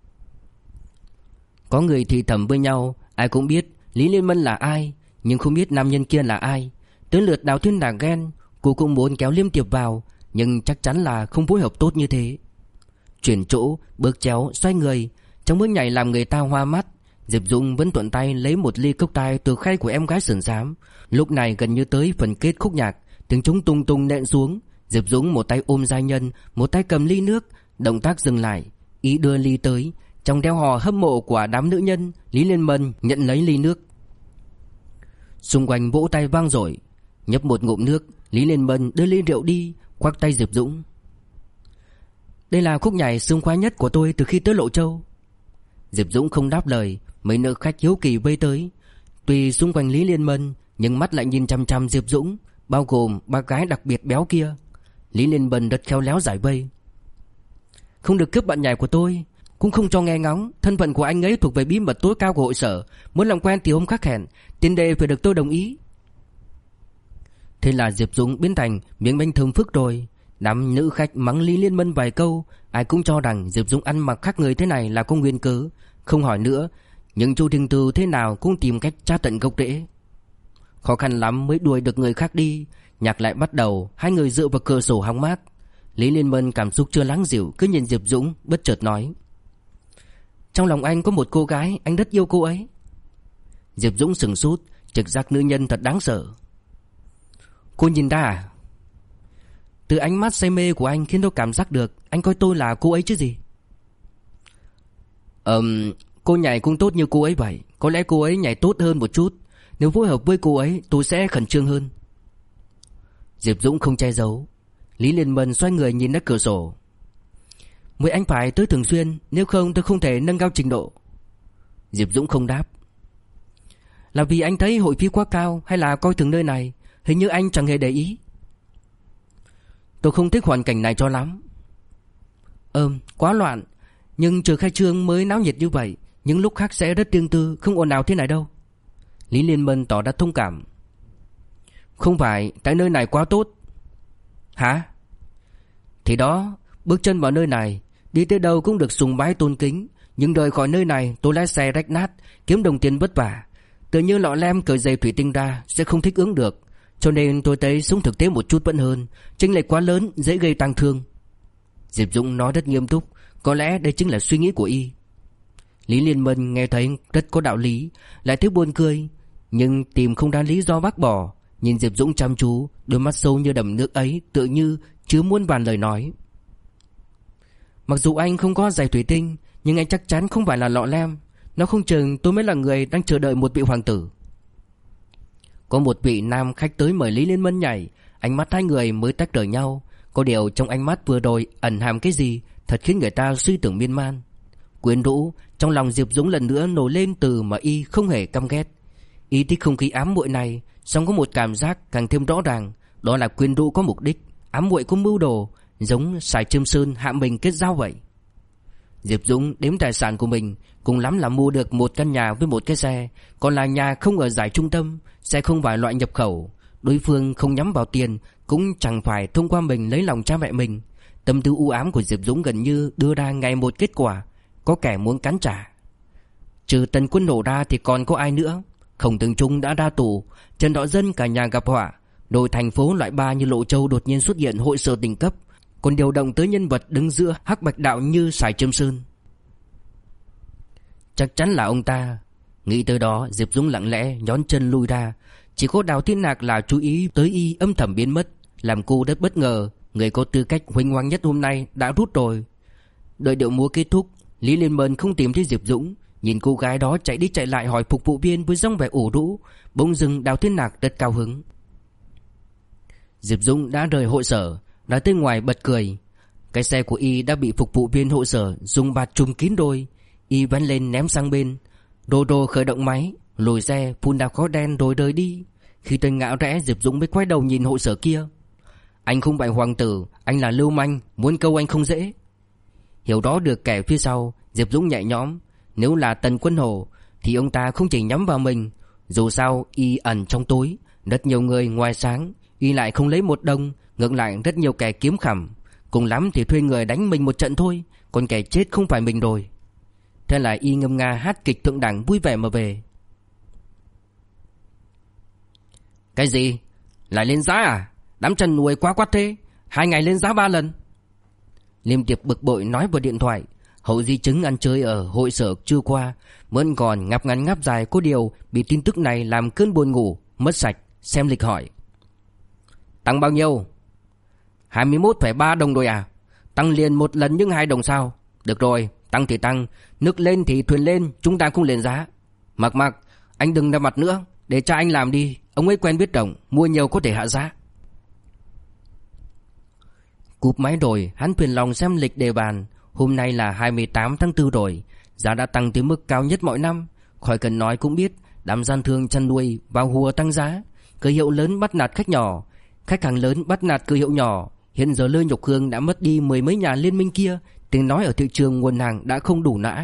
Có người thì thầm với nhau, ai cũng biết Lý Liên Mân là ai, nhưng không biết nam nhân kia là ai. Tới lượt Đào Thiên Đàng ghen, cô cũng muốn kéo Liêm Tiệp vào, nhưng chắc chắn là không phối hợp tốt như thế. Chuyển chỗ, bước chéo, xoay người, trong bước nhảy làm người ta hoa mắt. Diệp Dũng vẫn thuận tay lấy một ly cốc tai từ khay của em gái sườn xám. Lúc này gần như tới phần kết khúc nhạc, tiếng trống tung tung nện xuống. Diệp Dũng một tay ôm giai nhân, một tay cầm ly nước, động tác dừng lại, ý đưa ly tới. Trong đeo hò hâm mộ của đám nữ nhân, Lý Liên Mân nhận lấy ly nước. Xung quanh vỗ tay vang dội. Nhấp một ngụm nước, Lý Liên Mân đưa ly rượu đi, khoác tay Diệp Dũng. Đây là khúc nhảy sướng khoái nhất của tôi từ khi tới Lộ Châu. Diệp Dũng không đáp lời. Mấy nữ khách hiếu kỳ vây tới. Tuy xung quanh Lý Liên Mân, nhưng mắt lại nhìn chăm chăm Diệp Dũng, bao gồm ba gái đặc biệt béo kia. Lý Liên Mân rất khéo léo giải vây. Không được cướp bạn nhảy của tôi, cũng không cho nghe ngóng. Thân phận của anh ấy thuộc về bí mật tối cao của hội sở. Muốn làm quen thì hôm khác hẹn, tiền đề phải được tôi đồng ý. Thế là Diệp Dũng biến thành miếng bánh thơm phức rồi. Đám nữ khách mắng Lý Liên Mân vài câu, ai cũng cho rằng Diệp Dũng ăn mặc khác người thế này là có nguyên cớ. Không hỏi nữa, nhưng Chu Đình Từ thế nào cũng tìm cách tra tận gốc rễ. Khó khăn lắm mới đuổi được người khác đi. Nhạc lại bắt đầu, hai người dựa vào cửa sổ hóng mát. Lý Liên Mân cảm xúc chưa lắng dịu, cứ nhìn Diệp Dũng bất chợt nói: trong lòng anh có một cô gái, anh rất yêu cô ấy. Diệp Dũng sừng sốt, trực giác nữ nhân thật đáng sợ. Cô nhìn ra à? Từ ánh mắt say mê của anh khiến tôi cảm giác được anh coi tôi là cô ấy chứ gì. Cô nhảy cũng tốt như cô ấy vậy. Có lẽ cô ấy nhảy tốt hơn một chút. Nếu phối hợp với cô ấy tôi sẽ khẩn trương hơn. Diệp Dũng không che giấu. Lý Liên Mân xoay người nhìn ra cửa sổ. Mới anh phải tới thường xuyên, nếu không tôi không thể nâng cao trình độ. Diệp Dũng không đáp. Là vì anh thấy hội phí quá cao hay là coi thường nơi này? Hình như anh chẳng hề để ý. Tôi không thích hoàn cảnh này cho lắm. Quá loạn. Nhưng trừ khai trương mới náo nhiệt như vậy, những lúc khác sẽ rất riêng tư, không ồn ào thế này đâu. Lý Liên Mân tỏ ra thông cảm. Không phải, tại nơi này quá tốt. Hả? Thì đó, bước chân vào nơi này, đi tới đâu cũng được sùng bái tôn kính. Nhưng rời khỏi nơi này tôi lái xe rách nát, kiếm đồng tiền vất vả. Tự như lọ lem cởi giày thủy tinh ra sẽ không thích ứng được. Cho nên tôi thấy sống thực tế một chút vẫn hơn. Chênh lệch quá lớn dễ gây tang thương. Diệp Dũng nói rất nghiêm túc. Có lẽ đây chính là suy nghĩ của y. Lý Liên Mân nghe thấy rất có đạo lý, lại thấy buồn cười, nhưng tìm không ra lý do bác bỏ. Nhìn Diệp Dũng chăm chú, đôi mắt sâu như đầm nước ấy tựa như chứa muôn vàn lời nói. Mặc dù anh không có giày thủy tinh, nhưng anh chắc chắn không phải là lọ lem. Nó không chừng tôi mới là người đang chờ đợi một vị hoàng tử. Có một vị nam khách tới mời Lý Liên Mân nhảy. Ánh mắt hai người mới tách rời nhau. Có điều trong ánh mắt vừa rồi ẩn hàm cái gì thật khiến người ta suy tưởng miên man. Quyến rũ. Trong lòng Diệp Dũng lần nữa nổi lên từ mà y không hề căm ghét. Y thích không khí ám muội này, song có một cảm giác càng thêm rõ ràng, đó là quyến rũ có mục đích, ám muội có mưu đồ, giống Sài Trâm Sơn hạ mình kết giao vậy. Diệp Dũng đếm tài sản của mình, cùng lắm là mua được một căn nhà với một cái xe, còn là nhà không ở giải trung tâm, xe không phải loại nhập khẩu. Đối phương không nhắm vào tiền, cũng chẳng phải thông qua mình lấy lòng cha mẹ mình. Tâm tư u ám của Diệp Dũng gần như đưa ra ngay một kết quả, có kẻ muốn cắn trả. Trừ Tần Quân nổ ra thì còn có ai nữa? Khổng Tường Trung đã ra tù, Trần Đạo Dân cả nhà gặp họa, rồi thành phố loại 3 như Lộ Châu đột nhiên xuất hiện hội sở tỉnh cấp, còn điều động tới nhân vật đứng giữa hắc bạch đạo như Sài Trâm Sơn. Chắc chắn là ông ta. Nghĩ tới đó, Diệp Dũng lặng lẽ nhón chân lui ra. Chỉ có Đào Thiên Hạc là chú ý tới y âm thầm biến mất, làm cô rất bất ngờ. Người có tư cách huênh hoang nhất hôm nay đã rút rồi. Đợi điệu múa kết thúc, Lý Liên Mân không tìm thấy Diệp Dũng. Nhìn cô gái đó chạy đi chạy lại hỏi phục vụ viên với giọng vẻ ủ rũ. Bỗng dưng Đào Thiên Hạc rất cao hứng. Diệp Dũng đã rời hội sở, đã tới ngoài bật cười. Cái xe của y đã bị phục vụ viên hội sở dùng bạt trùm kín rồi. Y vén lên ném sang bên. Rô rô khởi động máy, lùi xe, phun đào khói đen rồi rời đi. Khi tới ngã rẽ, Diệp Dũng mới quay đầu nhìn hội sở kia. Anh không phải hoàng tử, anh là lưu manh, muốn câu anh không dễ. Hiểu rõ được kẻ phía sau, Diệp Dũng nhẹ nhõm. Nếu là Tần Quân Hổ thì ông ta không chỉ nhắm vào mình. Dù sao y ẩn trong tối, rất nhiều người ngoài sáng, y lại không lấy một đồng. Ngược lại rất nhiều kẻ kiếm khẩm, cùng lắm thì thuê người đánh mình một trận thôi, còn kẻ chết không phải mình rồi. Thế là y ngâm nga hát kịch thượng đẳng vui vẻ mà về. Cái gì? Lại lên giá à? Đám chăn nuôi quá quát thế, 2 ngày lên giá 3 lần. Liêm Tiệp bực bội nói vào điện thoại. Hậu di chứng ăn chơi ở hội sở chưa qua, vẫn còn ngáp ngắn ngáp dài. Có điều bị tin tức này làm cơn buồn ngủ mất sạch. Xem lịch hỏi: tăng bao nhiêu? 21,3 đồng rồi à? Tăng liền một lần nhưng 2 đồng sao? Được rồi, tăng thì tăng, nước lên thì thuyền lên, chúng ta không lên giá. Mặc, anh đừng ra mặt nữa, để cha anh làm đi, ông ấy quen biết rộng, mua nhiều có thể hạ giá. Cúp máy rồi, hắn phiền lòng xem lịch đề bàn. Hôm nay là 28 tháng 4 rồi, giá đã tăng tới mức cao nhất mọi năm. Khỏi cần nói cũng biết, đám gian thương chăn nuôi vào hùa tăng giá. Cửa hiệu lớn bắt nạt khách nhỏ, khách hàng lớn bắt nạt cửa hiệu nhỏ. Hiện giờ Lê Nhục Hương đã mất đi 10 mấy nhà liên minh kia, tiếng nói ở thị trường nguồn hàng đã không đủ nã.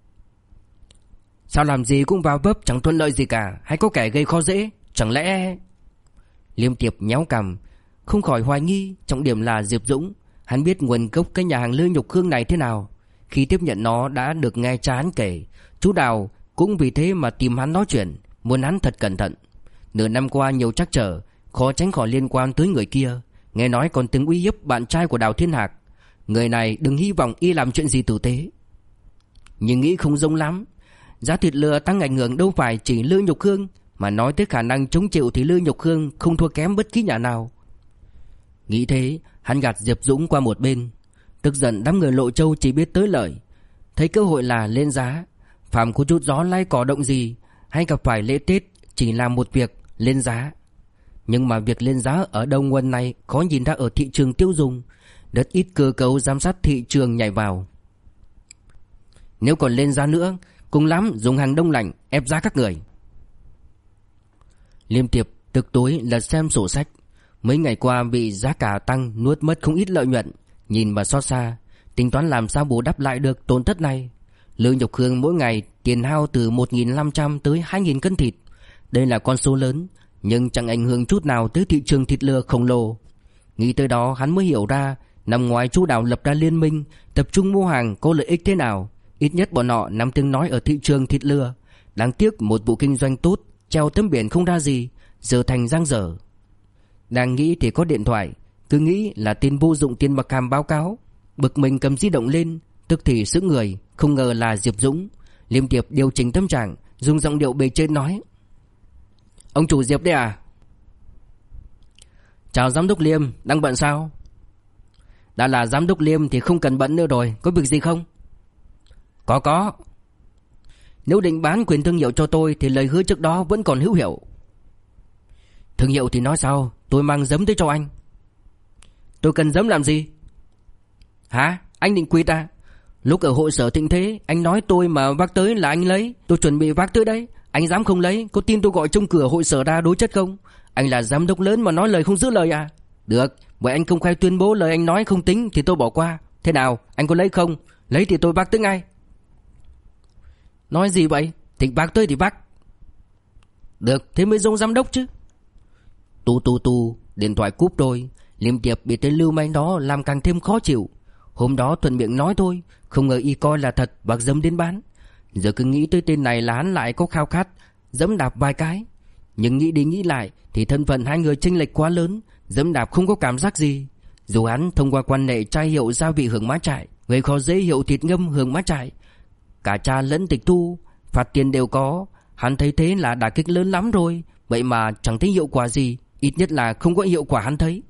Sao làm gì cũng vào vấp, chẳng thuận lợi gì cả, hay có kẻ gây khó dễ? Chẳng lẽ... Liêm Tiệp nhéo cằm, không khỏi hoài nghi. Trọng điểm là Diệp Dũng. Hắn biết nguồn gốc cái nhà hàng Lê Nhục Hương này thế nào. Khi tiếp nhận nó đã được nghe cha hắn kể. Chú Đào cũng vì thế mà tìm hắn nói chuyện, muốn hắn thật cẩn thận. Nửa năm qua nhiều trắc trở, khó tránh khỏi liên quan tới người kia. Nghe nói còn từng uy hiếp bạn trai của Đào Thiên Hạc. Người này đừng hy vọng y làm chuyện gì tử tế. Nhưng nghĩ không giống lắm. Giá thịt lừa tăng ảnh hưởng đâu phải chỉ Lê Nhục Hương, mà nói tới khả năng chống chịu thì Lê Nhục Hương không thua kém bất kỳ nhà nào. Nghĩ thế, hắn gạt Diệp Dũng qua một bên. Tức giận đám người Lộ Châu chỉ biết tới lợi. Thấy cơ hội là lên giá. Phạm có chút gió lay cỏ động gì, hay gặp phải lễ Tết chỉ làm một việc, lên giá. Nhưng mà việc lên giá ở Đông Nguồn này khó nhìn ra ở thị trường tiêu dùng. Rất ít cơ cấu giám sát thị trường nhảy vào. Nếu còn lên giá nữa, cùng lắm dùng hàng đông lạnh ép giá các người. Liêm Tiệp tức tối lật xem sổ sách. Mấy ngày qua bị giá cả tăng nuốt mất không ít lợi nhuận. Nhìn mà xót xa, tính toán làm sao bù đắp lại được tổn thất này. Lê Nhục Hương mỗi ngày tiền hao từ 1.500 tới 2.000 cân thịt. Đây là con số lớn, nhưng chẳng ảnh hưởng chút nào tới thị trường thịt lừa khổng lồ. Nghĩ tới đó hắn mới hiểu ra, nằm ngoài chú Đào lập ra liên minh, tập trung mua hàng có lợi ích thế nào. Ít nhất bọn họ nắm tiếng nói ở thị trường thịt lừa. Đáng tiếc một vụ kinh doanh tốt, treo tấm biển không ra gì, giờ thành dang dở. Đang nghĩ thì có điện thoại, cứ nghĩ là tin vô dụng Tiền Bạc Hàm báo cáo. Bực mình cầm di động lên, tức thì sững người, không ngờ là Diệp Dũng. Liêm Tiệp điều chỉnh tâm trạng, dùng giọng điệu bề trên nói: ông chủ Diệp đấy à? Chào giám đốc Liêm, đang bận sao? Đã là giám đốc Liêm thì không cần bận nữa rồi, có việc gì không? Có. Nếu định bán quyền thương hiệu cho tôi thì lời hứa trước đó vẫn còn hữu hiệu. Thương hiệu thì nói sao, tôi mang giấm tới cho anh. Tôi cần giấm làm gì? Hả? Anh định quỵt à? Lúc ở hội sở Thịnh Thế, anh nói tôi mà vác tới là anh lấy. Tôi chuẩn bị vác tới đấy. Anh dám không lấy, có tin tôi gọi trông cửa hội sở ra đối chất không? Anh là giám đốc lớn mà nói lời không giữ lời à? Được, vậy anh công khai tuyên bố lời anh nói không tính thì tôi bỏ qua. Thế nào, anh có lấy không? Lấy thì tôi vác tới ngay. Nói gì vậy? Thịnh vác tới thì vác. Được, thế mới giống giám đốc chứ. Tu, điện thoại cúp rồi. Liêm Tiệp bị tên lưu manh đó làm càng thêm khó chịu. Hôm đó thuận miệng nói thôi, không ngờ y coi là thật và dâm đến bán. Giờ cứ nghĩ tới tên này là hắn lại có khao khát dẫm đạp vài cái. Nhưng nghĩ đi nghĩ lại thì thân phận hai người chênh lệch quá lớn, dẫm đạp không có cảm giác gì. Dù hắn thông qua quan hệ trai hiệu gia vị hưởng má trại, gây khó dễ hiệu thịt ngâm hưởng má trại, cả tra lẫn tịch thu, phạt tiền đều có. Hắn thấy thế là đả kích lớn lắm rồi, vậy mà chẳng thấy hiệu quả gì, ít nhất là không có hiệu quả hắn thấy.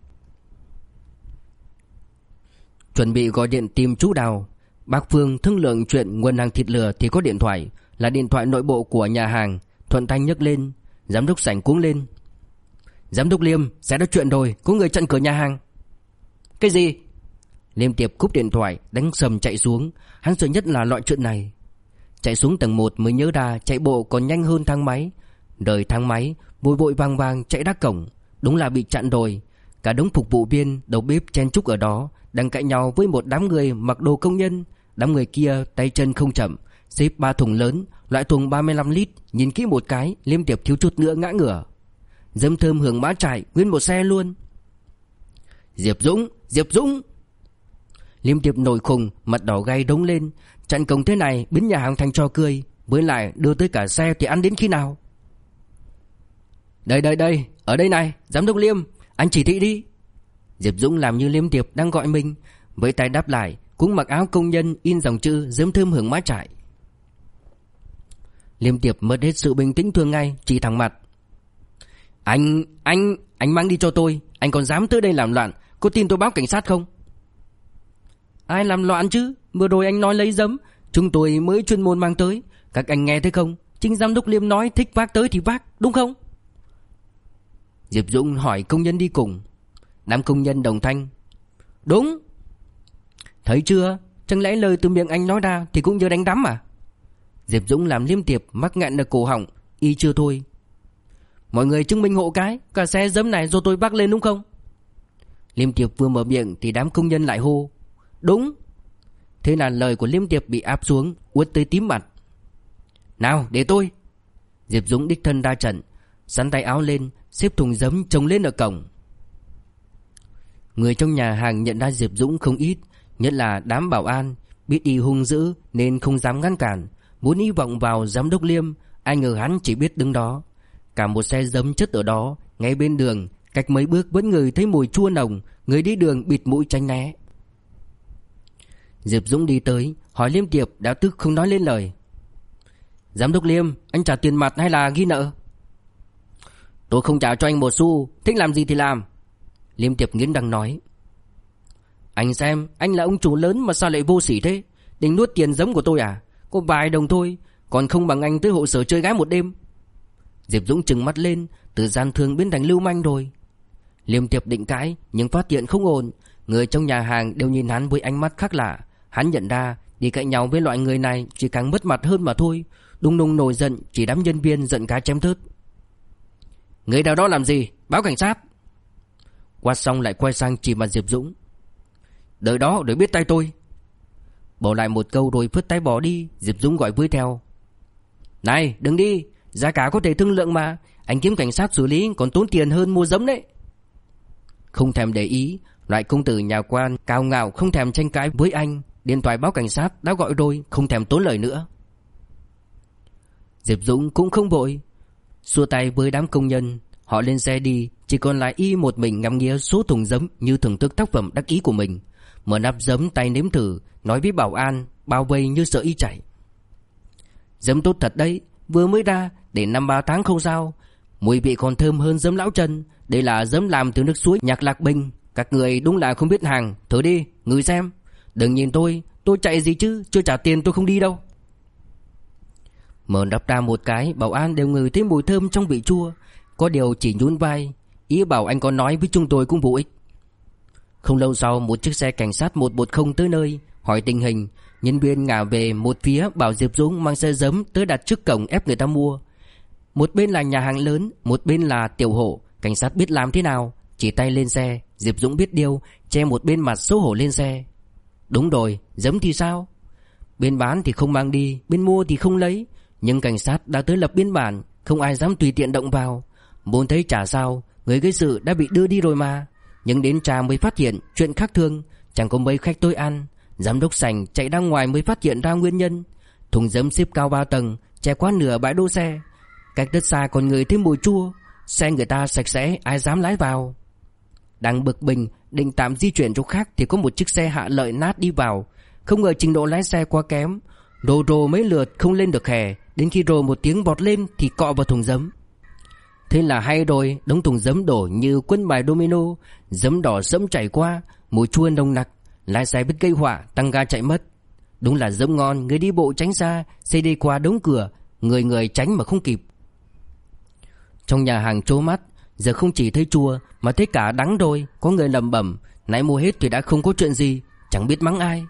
Chuẩn bị gọi điện tìm chú Đào, bác Phương thương lượng chuyện nguồn hàng thịt lừa thì có điện thoại, là điện thoại nội bộ của nhà hàng. Thuận tay nhấc lên, giám đốc Sảnh cuống lên: Giám đốc Liêm, sẽ có chuyện rồi, có người chặn cửa nhà hàng. Cái gì? Liêm Tiệp cúp điện thoại, đánh sầm chạy xuống. Hắn sợ nhất là loại chuyện này. Chạy xuống tầng 1 mới nhớ ra chạy bộ còn nhanh hơn thang máy. Rời thang máy, vội vội vàng vàng chạy ra cổng. Đúng là bị chặn rồi. Cả đống phục vụ viên, đầu bếp chen chúc ở đó, đang cãi nhau với một đám người mặc đồ công nhân. Đám người kia tay chân không chậm, xếp 3 thùng lớn, loại thùng 35 lít. Nhìn kỹ một cái, Liêm Tiệp thiếu chút nữa ngã ngửa. Dấm thơm hưởng mã trải, nguyên một xe luôn. Diệp Dũng, Diệp Dũng! Liêm Tiệp nổi khùng, mặt đỏ gay đống lên. Chặn cổng thế này biến nhà hàng thành trò cười, với lại đưa tới cả xe thì ăn đến khi nào? Đây, ở đây này, giám đốc Liêm, anh chỉ thị đi. Diệp Dũng làm như Liêm Tiệp đang gọi mình, với tay đáp lại, cũng mặc áo công nhân in dòng chữ dấm thơm hưởng mã trải. Liêm Tiệp mất hết sự bình tĩnh thường ngày, chỉ thẳng mặt: Anh mang đi cho tôi, anh còn dám tới đây làm loạn, có tin tôi báo cảnh sát không? Ai làm loạn chứ? Vừa rồi anh nói lấy giấm, chúng tôi mới chuyên môn mang tới, các anh nghe thấy không? Chính giám đốc Liêm nói thích vác tới thì vác, đúng không? Diệp Dũng hỏi công nhân đi cùng. Đám công nhân đồng thanh: Đúng. Thấy chưa, chẳng lẽ lời từ miệng anh nói ra thì cũng như đánh đắm à? Diệp Dũng làm Liêm Tiệp mắc nghẹn ở cổ họng, y chưa thôi. Mọi người chứng minh hộ cái, cả xe giấm này do tôi vác lên đúng không? Liêm Tiệp vừa mở miệng thì đám công nhân lại hô: Đúng. Thế là lời của Liêm Tiệp bị áp xuống, uất tới tím mặt. Nào, để tôi. Diệp Dũng đích thân ra trận, sắn tay áo lên, xếp thùng giấm chồng lên ở cổng. Người trong nhà hàng nhận ra Diệp Dũng không ít, nhất là đám bảo an, biết y hung dữ nên không dám ngăn cản, muốn hy vọng vào giám đốc Liêm. Ai ngờ hắn chỉ biết đứng đó. Cả một xe giấm chất ở đó, ngay bên đường, cách mấy bước vẫn ngửi thấy mùi chua nồng. Người đi đường bịt mũi tránh né. Diệp Dũng đi tới, hỏi Liêm Tiệp đã tức không nói lên lời: Giám đốc Liêm, anh trả tiền mặt hay là ghi nợ? Tôi không trả cho anh một xu, thích làm gì thì làm. Liêm Tiệp nghiến răng nói: Anh xem, anh là ông chủ lớn mà sao lại vô sỉ thế? Định nuốt tiền giấm của tôi à? Có vài đồng thôi, còn không bằng anh tới hội sở chơi gái một đêm. Diệp Dũng trừng mắt lên, từ gian thương biến thành lưu manh rồi. Liêm Tiệp định cãi nhưng phát hiện không ổn. Người trong nhà hàng đều nhìn hắn với ánh mắt khác lạ. Hắn nhận ra đi cãi nhau với loại người này chỉ càng mất mặt hơn mà thôi. Đùng đùng nổi giận, chỉ đám nhân viên giận cá chém thớt. Người nào đó làm gì? Báo cảnh sát. Quát xong lại quay sang chỉ mặt Diệp Dũng: Đợi đó để biết tay tôi. Bỏ lại một câu rồi phất tay bỏ đi. Diệp Dũng gọi với theo: Này, đừng đi, giá cả có thể thương lượng mà. Anh kiếm cảnh sát xử lý còn tốn tiền hơn mua giấm đấy. Không thèm để ý, loại công tử nhà quan cao ngạo không thèm tranh cãi với anh. Điện thoại báo cảnh sát đã gọi rồi, không thèm tốn lời nữa. Diệp Dũng cũng không vội, xua tay với đám công nhân. Họ lên xe đi, chỉ còn lại y một mình ngắm nghía số thùng giấm như thưởng thức tác phẩm đắc ý của mình. Mở nắp giấm tay nếm thử, nói với bảo an, bao vây như sợ y chạy: Giấm tốt thật đấy, vừa mới ra, để 5-3 tháng không sao. Mùi vị còn thơm hơn giấm Lão Trần. Đây là giấm làm từ nước suối Nhạc Lạc Bình. Các người đúng là không biết hàng, thử đi, ngửi xem. Đừng nhìn tôi chạy gì chứ, chưa trả tiền tôi không đi đâu. Mở nắp ra một cái, bảo an đều ngửi thấy mùi thơm trong vị chua. Có điều chỉ nhún vai, ý bảo anh có nói với chúng tôi cũng vô ích. Không lâu sau, một chiếc xe cảnh sát 110 tới nơi, hỏi tình hình. Nhân viên ngả về một phía, bảo Diệp Dũng mang xe giấm tới đặt trước cổng ép người ta mua. Một bên là nhà hàng lớn, một bên là tiểu hộ. Cảnh sát biết làm thế nào, chỉ tay lên xe. Diệp Dũng biết điều, che một bên mặt xấu hổ lên xe. Đúng rồi, giấm thì sao? Bên bán thì không mang đi, bên mua thì không lấy. Nhưng cảnh sát đã tới lập biên bản, không ai dám tùy tiện động vào. Muốn thấy chả sao, người gây sự đã bị đưa đi rồi mà. Nhưng đến trà mới phát hiện chuyện khác thường, chẳng có mấy khách tôi ăn. Giám đốc Sành chạy ra ngoài mới phát hiện ra nguyên nhân. Thùng giấm xếp cao 3 tầng, che quá nửa bãi đỗ xe. Cách đất xa còn ngửi thêm mùi chua. Xe người ta sạch sẽ, ai dám lái vào. Đang bực mình định tạm di chuyển chỗ khác thì có một chiếc xe hạ lợi nát đi vào. Không ngờ trình độ lái xe quá kém. Rồ rồ mấy lượt không lên được hè, đến khi rồ một tiếng vọt lên thì cọ vào thùng giấm. Thế là hay rồi, đống thùng giấm đổ như quân bài domino, giấm đỏ sẫm chảy qua, mùi chua nồng nặc, lái xe biết gây họa, tăng ga chạy mất. Đúng là giấm ngon, người đi bộ tránh xa, xe đi qua đống cửa, người người tránh mà không kịp. Trong nhà hàng trố mắt, giờ không chỉ thấy chua mà thấy cả đắng rồi. Có người lẩm bẩm, nãy mua hết thì đã không có chuyện gì, chẳng biết mắng ai.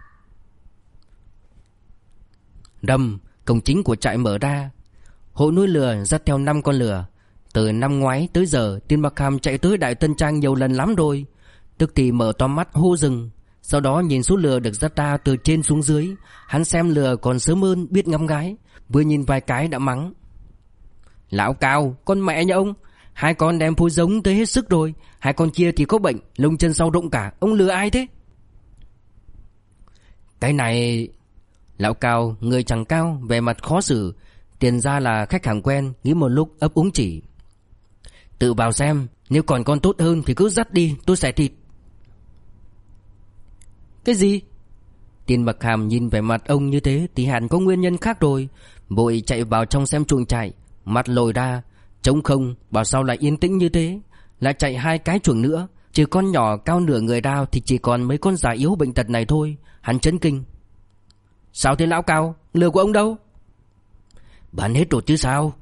Rầm, cổng chính của trại mở ra. Hộ nuôi lừa dắt theo 5 con lừa. Từ năm ngoái tới giờ, Tiên Markham chạy tới Đại Tân Trang nhiều lần lắm rồi. Tức thì mở to mắt hô dừng. Sau đó nhìn số lừa được dắt ra từ trên xuống dưới. Hắn xem lừa còn sớm hơn biết ngắm gái, vừa nhìn vài cái đã mắng. Lão Cao, con mẹ nhà ông, 2 con đem phối giống tới hết sức rồi, 2 con kia thì có bệnh, lông chân sau rụng cả, ông lừa ai thế? Cái này... Lão Cao, người chẳng cao, vẻ mặt khó xử. Tiền ra là khách hàng quen, nghĩ một lúc ấp úng chỉ. Tự vào xem, nếu còn con tốt hơn thì cứ dắt đi, tôi xẻ thịt. Cái gì? Tiên Markham nhìn vẻ mặt ông như thế thì hẳn có nguyên nhân khác rồi. Vội chạy vào trong xem chuồng trại, mặt lồi ra, trống không, bảo sao lại yên tĩnh như thế. Lại chạy 2 cái chuồng nữa, trừ con nhỏ cao nửa người ra thì chỉ còn mấy con già yếu bệnh tật này thôi. Hắn chấn kinh. Sao thế lão Cao, lừa của ông đâu? Bán hết rồi chứ sao?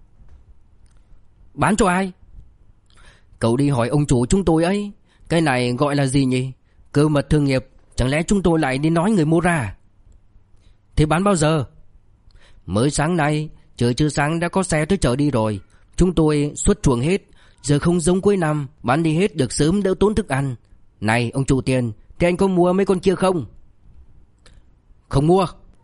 Bán cho ai? Cậu đi hỏi ông chủ chúng tôi ấy. Cái này gọi là gì nhỉ? Cơ mật thương nghiệp. Chẳng lẽ chúng tôi lại đi nói người mua ra? Thế bán bao giờ? Mới sáng nay. Trời chưa sáng đã có xe tới chở đi rồi. Chúng tôi xuất chuồng hết. Giờ không giống cuối năm, bán đi hết được sớm đỡ tốn thức ăn. Này ông chủ tiền, thế anh có mua mấy con kia không? Không mua.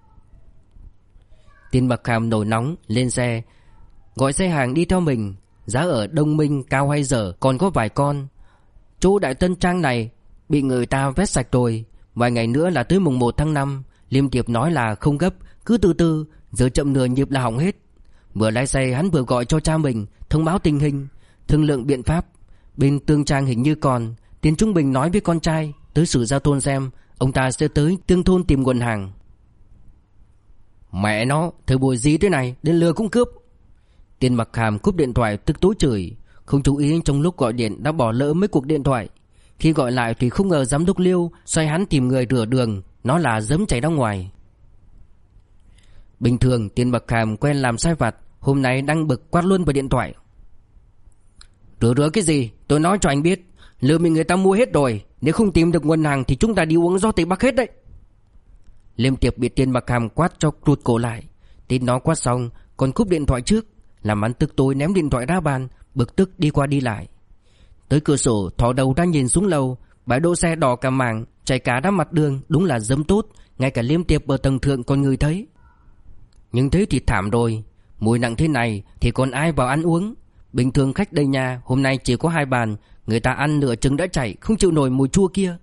Tiên Markham nổi nóng lên xe, gọi xe hàng đi theo mình. Giá ở Đông Minh cao hay dở còn có vài con. Chỗ Đại Tân Trang này bị người ta vét sạch rồi. Vài ngày nữa là tới mùng 1 tháng 5. Liêm Tiệp nói là không gấp, cứ từ từ, giờ chậm nửa nhịp là hỏng hết. Vừa lái xe hắn vừa gọi cho cha mình thông báo tình hình, thương lượng biện pháp. Bên Tương Trang hình như còn. Tiền Trung Bình nói với con trai tới Sử Gia Thôn xem, ông ta sẽ tới Tương Thôn tìm nguồn hàng. Mẹ nó, thời buổi gì thế này, đến lừa cũng cướp. Tiên Markham cúp điện thoại tức tối chửi. Không chú ý trong lúc gọi điện đã bỏ lỡ mấy cuộc điện thoại. Khi gọi lại thì không ngờ giám đốc Liêu xoay hắn tìm người rửa đường. Nó là giấm chảy ra ngoài. Bình thường Tiên Markham quen làm sai vặt, hôm nay đang bực quát luôn vào điện thoại. Rửa cái gì, tôi nói cho anh biết, lừa mình người ta mua hết rồi. Nếu không tìm được nguồn hàng thì chúng ta đi uống gió Tây Bắc hết đấy. Liêm Tiệp bị Tiên Markham quát cho rụt cổ lại. Tin nó quát xong còn cúp điện thoại trước, làm hắn tức tối ném điện thoại ra bàn, bực tức đi qua đi lại. Tới cửa sổ thò đầu ra nhìn xuống lầu, bãi đỗ xe đỏ cả mảng, chảy cả ra mặt đường, đúng là giấm tốt. Ngay cả Liêm Tiệp ở tầng thượng còn người thấy. Nhưng thế thì thảm rồi, mùi nặng thế này thì còn ai vào ăn uống. Bình thường khách đầy nhà, hôm nay chỉ có 2 bàn, người ta ăn nửa chừng đã chảy, không chịu nổi mùi chua kia.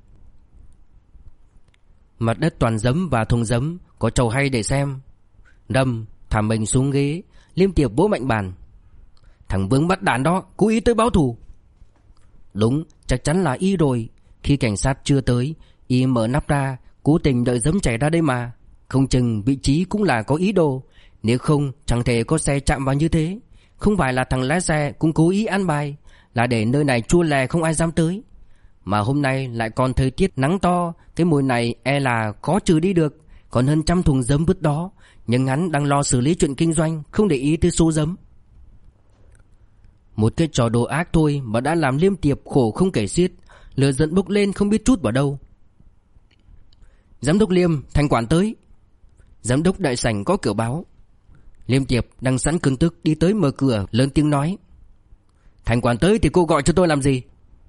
Mặt đất toàn giấm và thùng giấm, có trò hay để xem. Đâm, thả mình xuống ghế, Liêm Tiệp vỗ mạnh bàn. Thằng Vương bắt đàn đó, cố ý tới báo thù. Đúng, chắc chắn là y rồi. Khi cảnh sát chưa tới, y mở nắp ra, cố tình đợi giấm chảy ra đây mà. Không chừng vị trí cũng là có ý đồ. Nếu không, chẳng thể có xe chạm vào như thế. Không phải là thằng lái xe cũng cố ý ăn bài, là để nơi này chua lè không ai dám tới. Mà hôm nay lại còn thời tiết nắng to, cái mùi này e là khó trừ đi được. Còn hơn 100 thùng giấm vứt đó. Nhưng hắn đang lo xử lý chuyện kinh doanh, không để ý tới số giấm. Một cái trò đồ ác thôi mà đã làm Liêm Tiệp khổ không kể xiết. Lửa giận bốc lên không biết trút vào đâu. Giám đốc Liêm, thành quản tới. Giám đốc đại sảnh có cửa báo. Liêm Tiệp đang sẵn cơn tức đi tới mở cửa, lớn tiếng nói. Thành quản tới thì cô gọi cho tôi làm gì?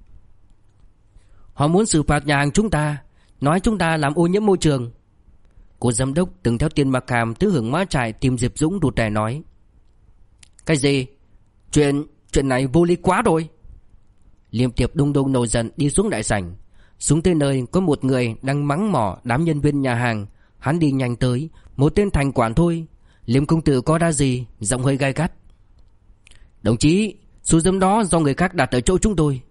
Họ muốn xử phạt nhà hàng chúng ta, nói chúng ta làm ô nhiễm môi trường. Cô giám đốc từng theo Tiên Markham tứ hưởng mã trại tìm Diệp Dũng đụt rè nói. Cái gì? Chuyện này vô lý quá rồi. Liêm Tiệp đung đung nổi giận đi xuống đại sảnh. Xuống tới nơi có một người đang mắng mỏ đám nhân viên nhà hàng. Hắn đi nhanh tới, một tên thành quản thôi. Liêm công tử có ra gì, giọng hơi gay gắt. Đồng chí, số giấm đó do người khác đặt ở chỗ chúng tôi.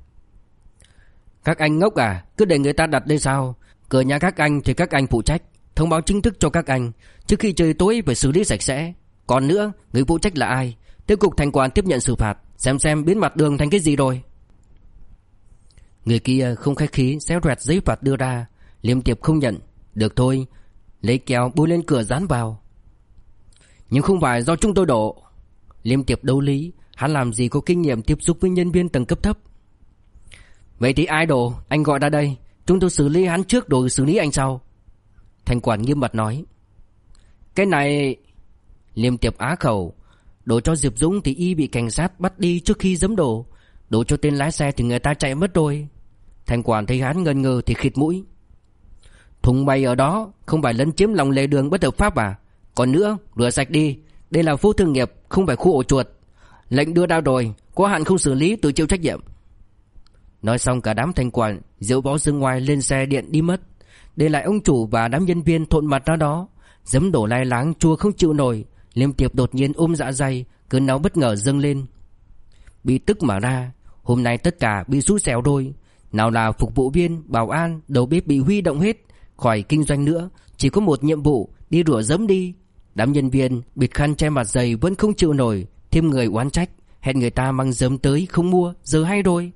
Các anh ngốc à, cứ để người ta đặt đây sao? Cửa nhà các anh thì các anh phụ trách. thông báo chính thức cho các anh. Trước khi trời tối phải xử lý sạch sẽ. Còn nữa, người phụ trách là ai? Tới cục thành quản tiếp nhận xử phạt. Xem biến mặt đường thành cái gì rồi. Người kia không khách khí xé toẹt giấy phạt đưa ra. Liêm Tiệp không nhận. Được thôi, lấy keo bôi lên cửa dán vào. Nhưng không phải do chúng tôi đổ. Liêm Tiệp đấu lý. Hắn làm gì có kinh nghiệm tiếp xúc với nhân viên tầng cấp thấp. Vậy thì ai đổ? Anh gọi ra đây. Chúng tôi xử lý hắn trước rồi xử lý anh sau. Thành quản nghiêm mặt nói. Cái này... Liêm Tiệp á khẩu. Đổ cho Diệp Dũng thì y bị cảnh sát bắt đi trước khi giấm đổ. Đổ cho tên lái xe thì người ta chạy mất rồi. Thành quản thấy hắn ngần ngừ thì khịt mũi. Thùng bày ở đó không phải lấn chiếm lòng lề đường bất hợp pháp à? Còn nữa, rửa sạch đi. Đây là phố thương nghiệp, không phải khu ổ chuột. Lệnh đưa ra rồi, có hạn không xử lý tự chịu trách nhiệm. Nói xong cả đám thành quản diễu võ dương ngoài lên xe điện đi mất, để lại ông chủ và đám nhân viên thộn mặt ra đó. Giấm đổ lai láng chua không chịu nổi. Liêm Tiệp đột nhiên ôm dạ dày, cơn não bất ngờ dâng lên. Bị tức mà ra. Hôm nay tất cả bị xui xẻo rồi. Nào là phục vụ viên, bảo an, đầu bếp bị huy động hết khỏi kinh doanh nữa. Chỉ có một nhiệm vụ, đi rửa giấm đi. Đám nhân viên bịt khăn che mặt dày vẫn không chịu nổi. Thêm người oán trách, hẹn người ta mang giấm tới không mua. Giờ hay rồi.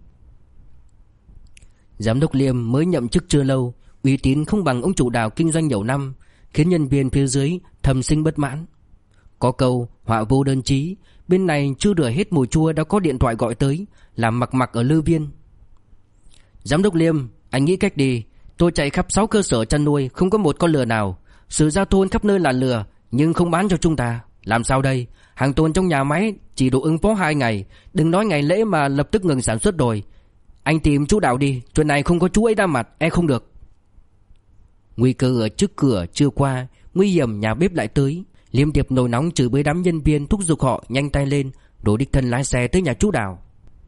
Giám đốc Liêm mới nhậm chức chưa lâu, uy tín không bằng ông chủ Đào kinh doanh nhiều năm, khiến nhân viên phía dưới thầm sinh bất mãn. Có câu họa vô đơn chí. Bên này chưa rửa hết mùi chua đã có điện thoại gọi tới, làm mặc ở Lư Viên. Giám đốc Liêm, anh nghĩ cách đi. Tôi chạy khắp 6 cơ sở chăn nuôi, không có một con lừa nào. Sự giao thôn khắp nơi là lừa, nhưng không bán cho chúng ta. Làm sao đây? Hàng tồn trong nhà máy chỉ đủ ứng phó 2 ngày. Đừng nói ngày lễ mà lập tức ngừng sản xuất rồi. Anh tìm chú Đào đi, chuyện này không có chú ấy ra mặt, không được. Nguy cơ ở trước cửa chưa qua, nguy hiểm nhà bếp lại tới. Liêm Tiệp nổi nóng chửi với đám nhân viên, thúc giục họ nhanh tay lên, rồi đích thân lái xe tới nhà chú Đào.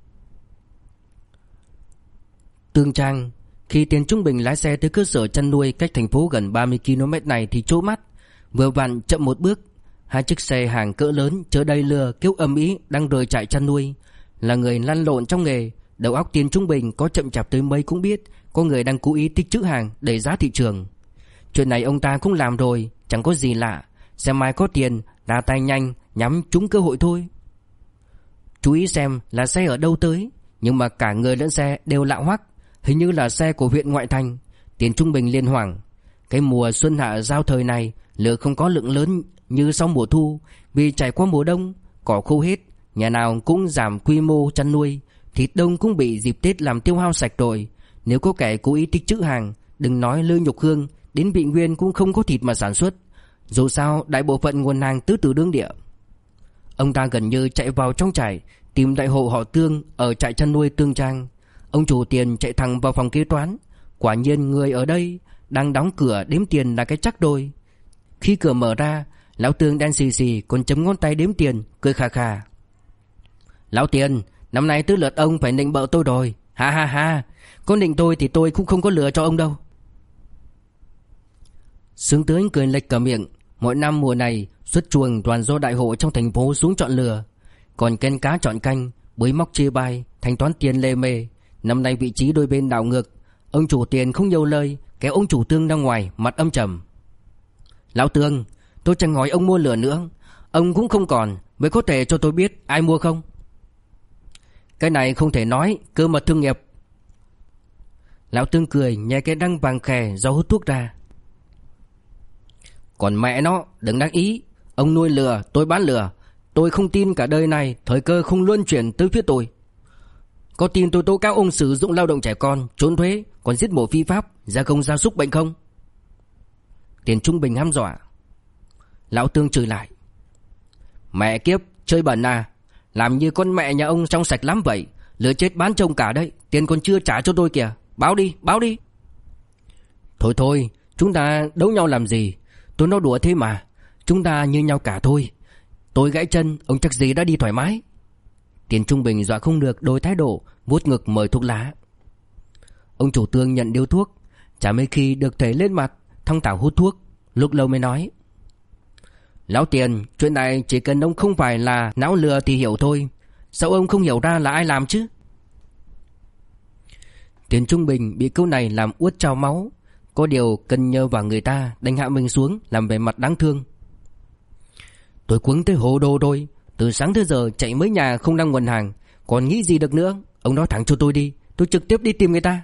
Tương Trang. Khi Tiền Trung Bình lái xe tới cơ sở chăn nuôi cách thành phố gần 30 km này thì trố mắt. Vừa vặn chậm một bước, 2 chiếc xe hàng cỡ lớn chở đầy lừa kêu ầm ĩ đang rời trại chăn nuôi. Là người lăn lộn trong nghề, đầu óc Tiền Trung Bình có chậm chạp tới mấy cũng biết có người đang cố ý tích trữ hàng đẩy giá thị trường. Chuyện này ông ta cũng làm rồi, chẳng có gì lạ. Xem mai có tiền, ra tay nhanh, nhắm trúng cơ hội thôi. Chú ý xem là xe ở đâu tới, nhưng mà cả người lẫn xe đều lạ hoắc, hình như là xe của huyện ngoại thành. Tiền Trung Bình liên hoảng. Cái mùa xuân hạ giao thời này, lừa không có lượng lớn như sau mùa thu, vì trải qua mùa đông, cỏ khô hết, nhà nào cũng giảm quy mô chăn nuôi, thịt đông cũng bị dịp Tết làm tiêu hao sạch rồi. Nếu có kẻ cố ý tích trữ hàng, đừng nói Lư Nhục Hương, đến Vị Nguyên cũng không có thịt mà sản xuất. Dù sao đại bộ phận nguồn hàng tứ từ đương địa. Ông ta gần như chạy vào trong trại, tìm đại hộ họ Tương ở trại chăn nuôi Tương Trang. Ông chủ Tiền chạy thẳng vào phòng kế toán. Quả nhiên người ở đây đang đóng cửa đếm tiền là cái chắc đôi. Khi cửa mở ra, lão Tương đen xì xì còn chấm ngón tay đếm tiền, cười khà khà. Lão Tiền, năm nay tới lượt ông phải nịnh bợ tôi rồi. Ha ha ha, có nịnh tôi thì tôi cũng không có lừa cho ông đâu. Sướng tới cười lệch cả miệng. Mỗi năm mùa này xuất chuồng toàn do đại hộ trong thành phố xuống chọn lừa. Còn kén cá chọn canh, bới móc chia bài, thanh toán tiền lề mề. Năm nay vị trí đôi bên đảo ngược. Ông chủ Tiền không nhiều lời, kéo ông chủ Tương ra ngoài, mặt âm trầm. Lão Tương, tôi chẳng hỏi ông mua lừa nữa. Ông cũng không còn, mới có thể cho tôi biết ai mua không? Cái này không thể nói, cơ mật thương nghiệp. Lão Tương cười nhè cái răng vàng khè do hút thuốc ra. Còn mẹ nó, đừng đắc ý. Ông nuôi lừa, tôi bán lừa. Tôi không tin cả đời này thời cơ không luân chuyển tới phía tôi. Có tin tôi tố cáo ông sử dụng lao động trẻ con, trốn thuế, còn giết mổ phi pháp, gia công gia súc bệnh không? Tiền Trung Bình hăm dọa. Lão Tương chửi lại. Mẹ kiếp, chơi bẩn à? Làm như con mẹ nhà ông trong sạch lắm vậy. Lừa chết bán chồng cả đấy, tiền còn chưa trả cho tôi kìa. Báo đi, báo đi. Thôi thôi, chúng ta đấu nhau làm gì? Tôi nói đùa thế mà. Chúng ta như nhau cả thôi. Tôi gãy chân, ông chắc gì đã đi thoải mái. Tiền Trung Bình dọa không được đổi thái độ, vuốt ngực mời thuốc lá. Ông chủ Tương nhận điếu thuốc, chả mấy khi được thầy lên mặt, thong thả hút thuốc, lúc lâu mới nói. Lão Tiền, chuyện này chỉ cần ông không phải là não lừa thì hiểu thôi. Sao ông không hiểu ra là ai làm chứ? Tiền Trung Bình bị câu này làm uất trào máu. Có điều cần nhờ vào người ta đánh hạ mình xuống, làm vẻ mặt đáng thương. Tôi cuống tới hồ đồ rồi. Từ sáng tới giờ chạy mấy nhà không đăng nguồn hàng, còn nghĩ gì được nữa. Ông nói thẳng cho tôi đi, tôi trực tiếp đi tìm người ta.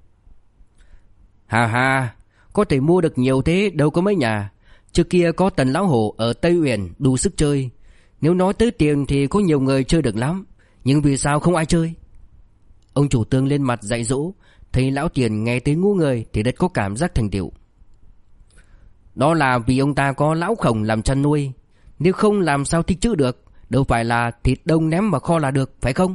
Hà hà, có thể mua được nhiều thế đâu có mấy nhà. Trước kia có Tần Lão Hổ ở Tây Uyển đủ sức chơi. Nếu nói tới tiền thì có nhiều người chơi được lắm, nhưng vì sao không ai chơi? Ông chủ Tương lên mặt dạy dỗ. Thấy lão Tiền nghe tới ngu người thì rất có cảm giác thành tựu. Đó là vì ông ta có lão Khổng làm chăn nuôi. Nếu không làm sao tích trữ được. Đâu phải là thịt đông ném vào kho là được, phải không?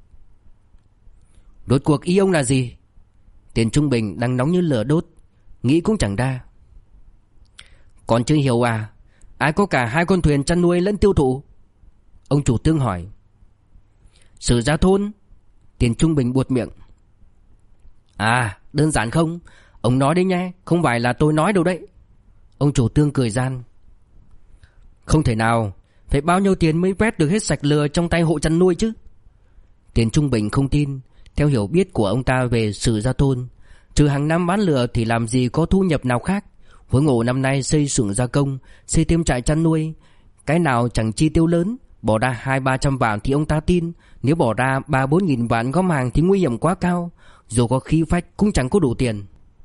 Rốt cuộc ý ông là gì? Tiền Trung Bình đang nóng như lửa đốt, nghĩ cũng chẳng ra. Còn chưa hiểu à? Ai có cả hai con thuyền chăn nuôi lẫn tiêu thụ? Ông chủ Tương hỏi. Sử Gia Thôn. Tiền Trung Bình buột miệng. À, đơn giản không? Ông nói đấy nhé, không phải là tôi nói đâu đấy. Ông chủ Tương cười gian. Không thể nào, phải bao nhiêu tiền mới vét được hết sạch lừa trong tay hộ chăn nuôi chứ? Tiền Trung Bình không tin. Theo hiểu biết của ông ta về Sử Gia Thôn, trừ hàng năm bán lừa thì làm gì có thu nhập nào khác. Huống hồ năm nay xây xưởng gia công, xây thêm trại chăn nuôi, cái nào chẳng chi tiêu lớn. Bỏ ra 200-300 vạn thì ông ta tin. Nếu bỏ ra 3-4 nghìn vạn gom hàng thì nguy hiểm quá cao. Dù có khí phách cũng chẳng có đủ tiền.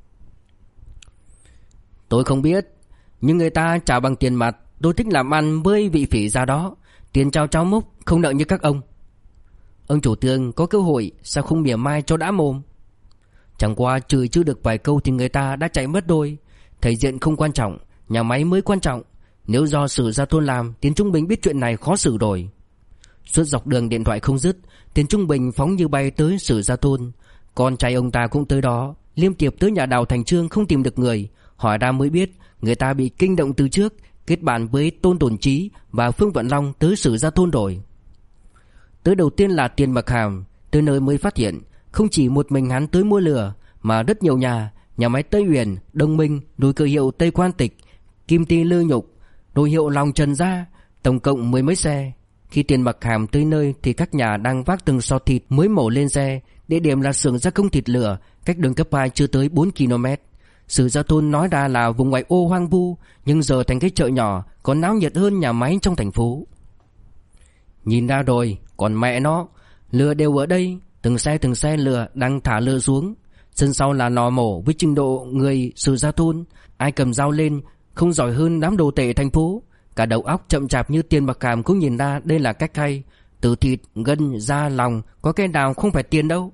Tôi không biết, nhưng người ta trả bằng tiền mặt. Tôi thích làm ăn với vị phỉ gia đó. Tiền trao trao múc, không nợ như các ông. Ông chủ Tương có cơ hội, sao không mỉa mai cho đã mồm? Chẳng qua chửi chưa được vài câu thì người ta đã chạy mất rồi. Thể diện không quan trọng, nhà máy mới quan trọng. Nếu do Sử Gia Thôn làm, Tiền Trung Bình biết chuyện này khó xử rồi. Suốt dọc đường điện thoại không dứt, Tiền Trung Bình phóng như bay tới Sử Gia Thôn. Con trai ông ta cũng tới đó. Liêm Tiệp tới nhà Đào Thành Trương không tìm được người. Hỏi ra mới biết người ta bị kinh động từ trước, kết bạn với Tôn Tồn Trí và Phương Vận Long tới Sử Gia Thôn rồi. Tới đầu tiên là Tiền Mặc Hàm. Tới nơi mới phát hiện không chỉ một mình hắn tới mua lừa, mà rất nhiều nhà máy Tây Uyển, Đông Minh, rồi cửa hiệu Tây Quan Tịch, Kim Ti Lư Nhục, rồi hiệu Lòng Trần Gia, tổng cộng 10 mấy xe. Khi Tiền Mặc Hàm tới nơi thì các nhà đang vác từng sọt thịt mới mổ lên xe. Địa điểm là xưởng gia công thịt lửa, cách đường cấp 2 chưa tới 4 km. Sử Gia Thôn nói ra là vùng ngoại ô hoang vu, nhưng giờ thành cái chợ nhỏ, còn náo nhiệt hơn nhà máy trong thành phố. Nhìn ra rồi, còn mẹ nó, lừa đều ở đây, từng xe lừa đang thả lừa xuống. Sân sau là lò mổ với trình độ người Sử Gia Thôn, ai cầm dao lên không giỏi hơn đám đồ tể thành phố. Cả đầu óc chậm chạp như Tiền Mặc Hàm cũng nhìn ra đây là cách hay. Từ thịt, gân, da, lòng, có cái nào không phải tiền đâu.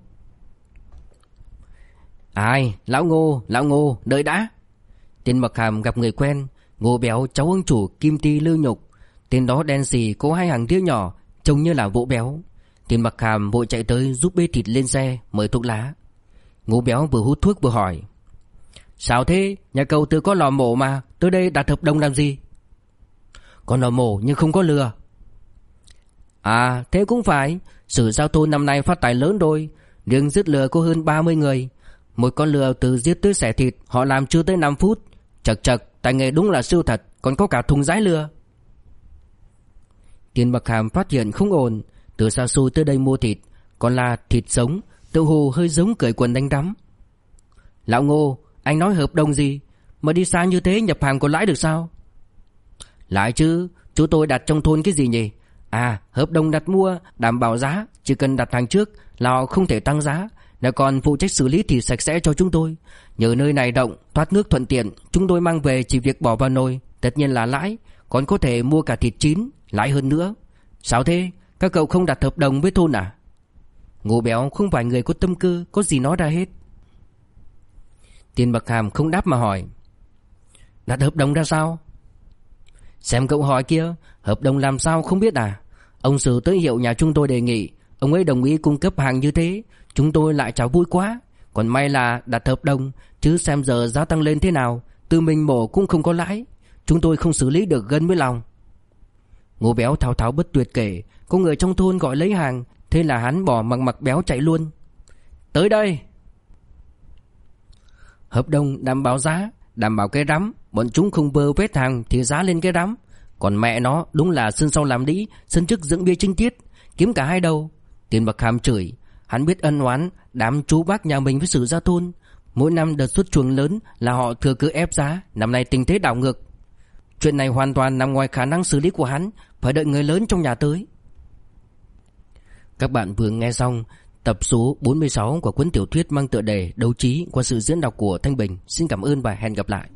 Ai, lão Ngô, đợi đã. Tiền Mặc Hàm gặp người quen, Ngô Béo, cháu ông chủ Kim Ti Lư Nhục. Tên đó đen xì, có hai hàng ria nhỏ, trông như là Vũ Béo. Tiền Mặc Hàm vội chạy tới giúp bê thịt lên xe, mời thuốc lá. Ngô Béo vừa hút thuốc vừa hỏi. Sao thế, nhà cậu tự có lò mổ mà, tới đây đặt hợp đồng làm gì? Có lò mổ nhưng không có lừa. À, thế cũng phải. Sử Gia Thôn năm nay phát tài lớn rồi. Riêng giết lừa có hơn 30 người. Một con lừa từ giết tới xẻ thịt họ làm chưa tới 5 phút. Chật, tài nghề đúng là siêu thật. Còn có cả thùng rái lừa. Tiền Mặc Hàm phát hiện không ổn. Từ xa xôi tới đây mua thịt, còn là thịt sống, tự hồ hơi giống cởi quần đánh đắm. Lão Ngô, anh nói hợp đồng gì? Mà đi xa như thế nhập hàng có lãi được sao? Lãi chứ, chú tôi đặt trong thôn cái gì nhỉ? À, hợp đồng đặt mua, đảm bảo giá. Chỉ cần đặt hàng trước là họ không thể tăng giá. Lại còn phụ trách xử lý thịt sạch sẽ cho chúng tôi. Nhờ nơi này rộng, thoát nước thuận tiện, chúng tôi mang về chỉ việc bỏ vào nồi. Tất nhiên là lãi, còn có thể mua cả thịt chín, lãi hơn nữa. Sao thế? Các cậu không đặt hợp đồng với thôn à? Ngô Béo không phải người có tâm cơ, có gì nói ra hết. Tiền Mặc Hàm không đáp mà hỏi. Đặt hợp đồng ra sao? Xem cậu hỏi kia, hợp đồng làm sao không biết à? Ông Sử tới hiệu nhà chúng tôi đề nghị, ông ấy đồng ý cung cấp hàng như thế, chúng tôi lại chào vui quá. Còn may là đặt hợp đồng, chứ xem giờ giá tăng lên thế nào, tự mình mổ cũng không có lãi. Chúng tôi không xử lý được gân với lòng. Ngô Béo thao tháo bất tuyệt kể, có người trong thôn gọi lấy hàng, thế là hắn bỏ mặc Béo chạy luôn. Tới đây. Hợp đồng đảm bảo giá, đảm bảo cái rắm, bọn chúng không vơ vét hàng thì giá lên cái rắm. Còn mẹ nó đúng là sân sau làm đĩ, sân trước dựng bia trinh tiết, kiếm cả hai đầu. Tiền Mặc Hàm chửi, hắn biết ân oán đám chú bác nhà mình với Sử Gia Thôn. Mỗi năm đợt xuất chuồng lớn là họ thừa cơ ép giá. Năm nay tình thế đảo ngược. Chuyện này hoàn toàn nằm ngoài khả năng xử lý của hắn. Phải đợi người lớn trong nhà tới. Các bạn vừa nghe xong tập số 46 của cuốn tiểu thuyết mang tựa đề Đấu trí qua sự diễn đọc của Thanh Bình. Xin cảm ơn và hẹn gặp lại.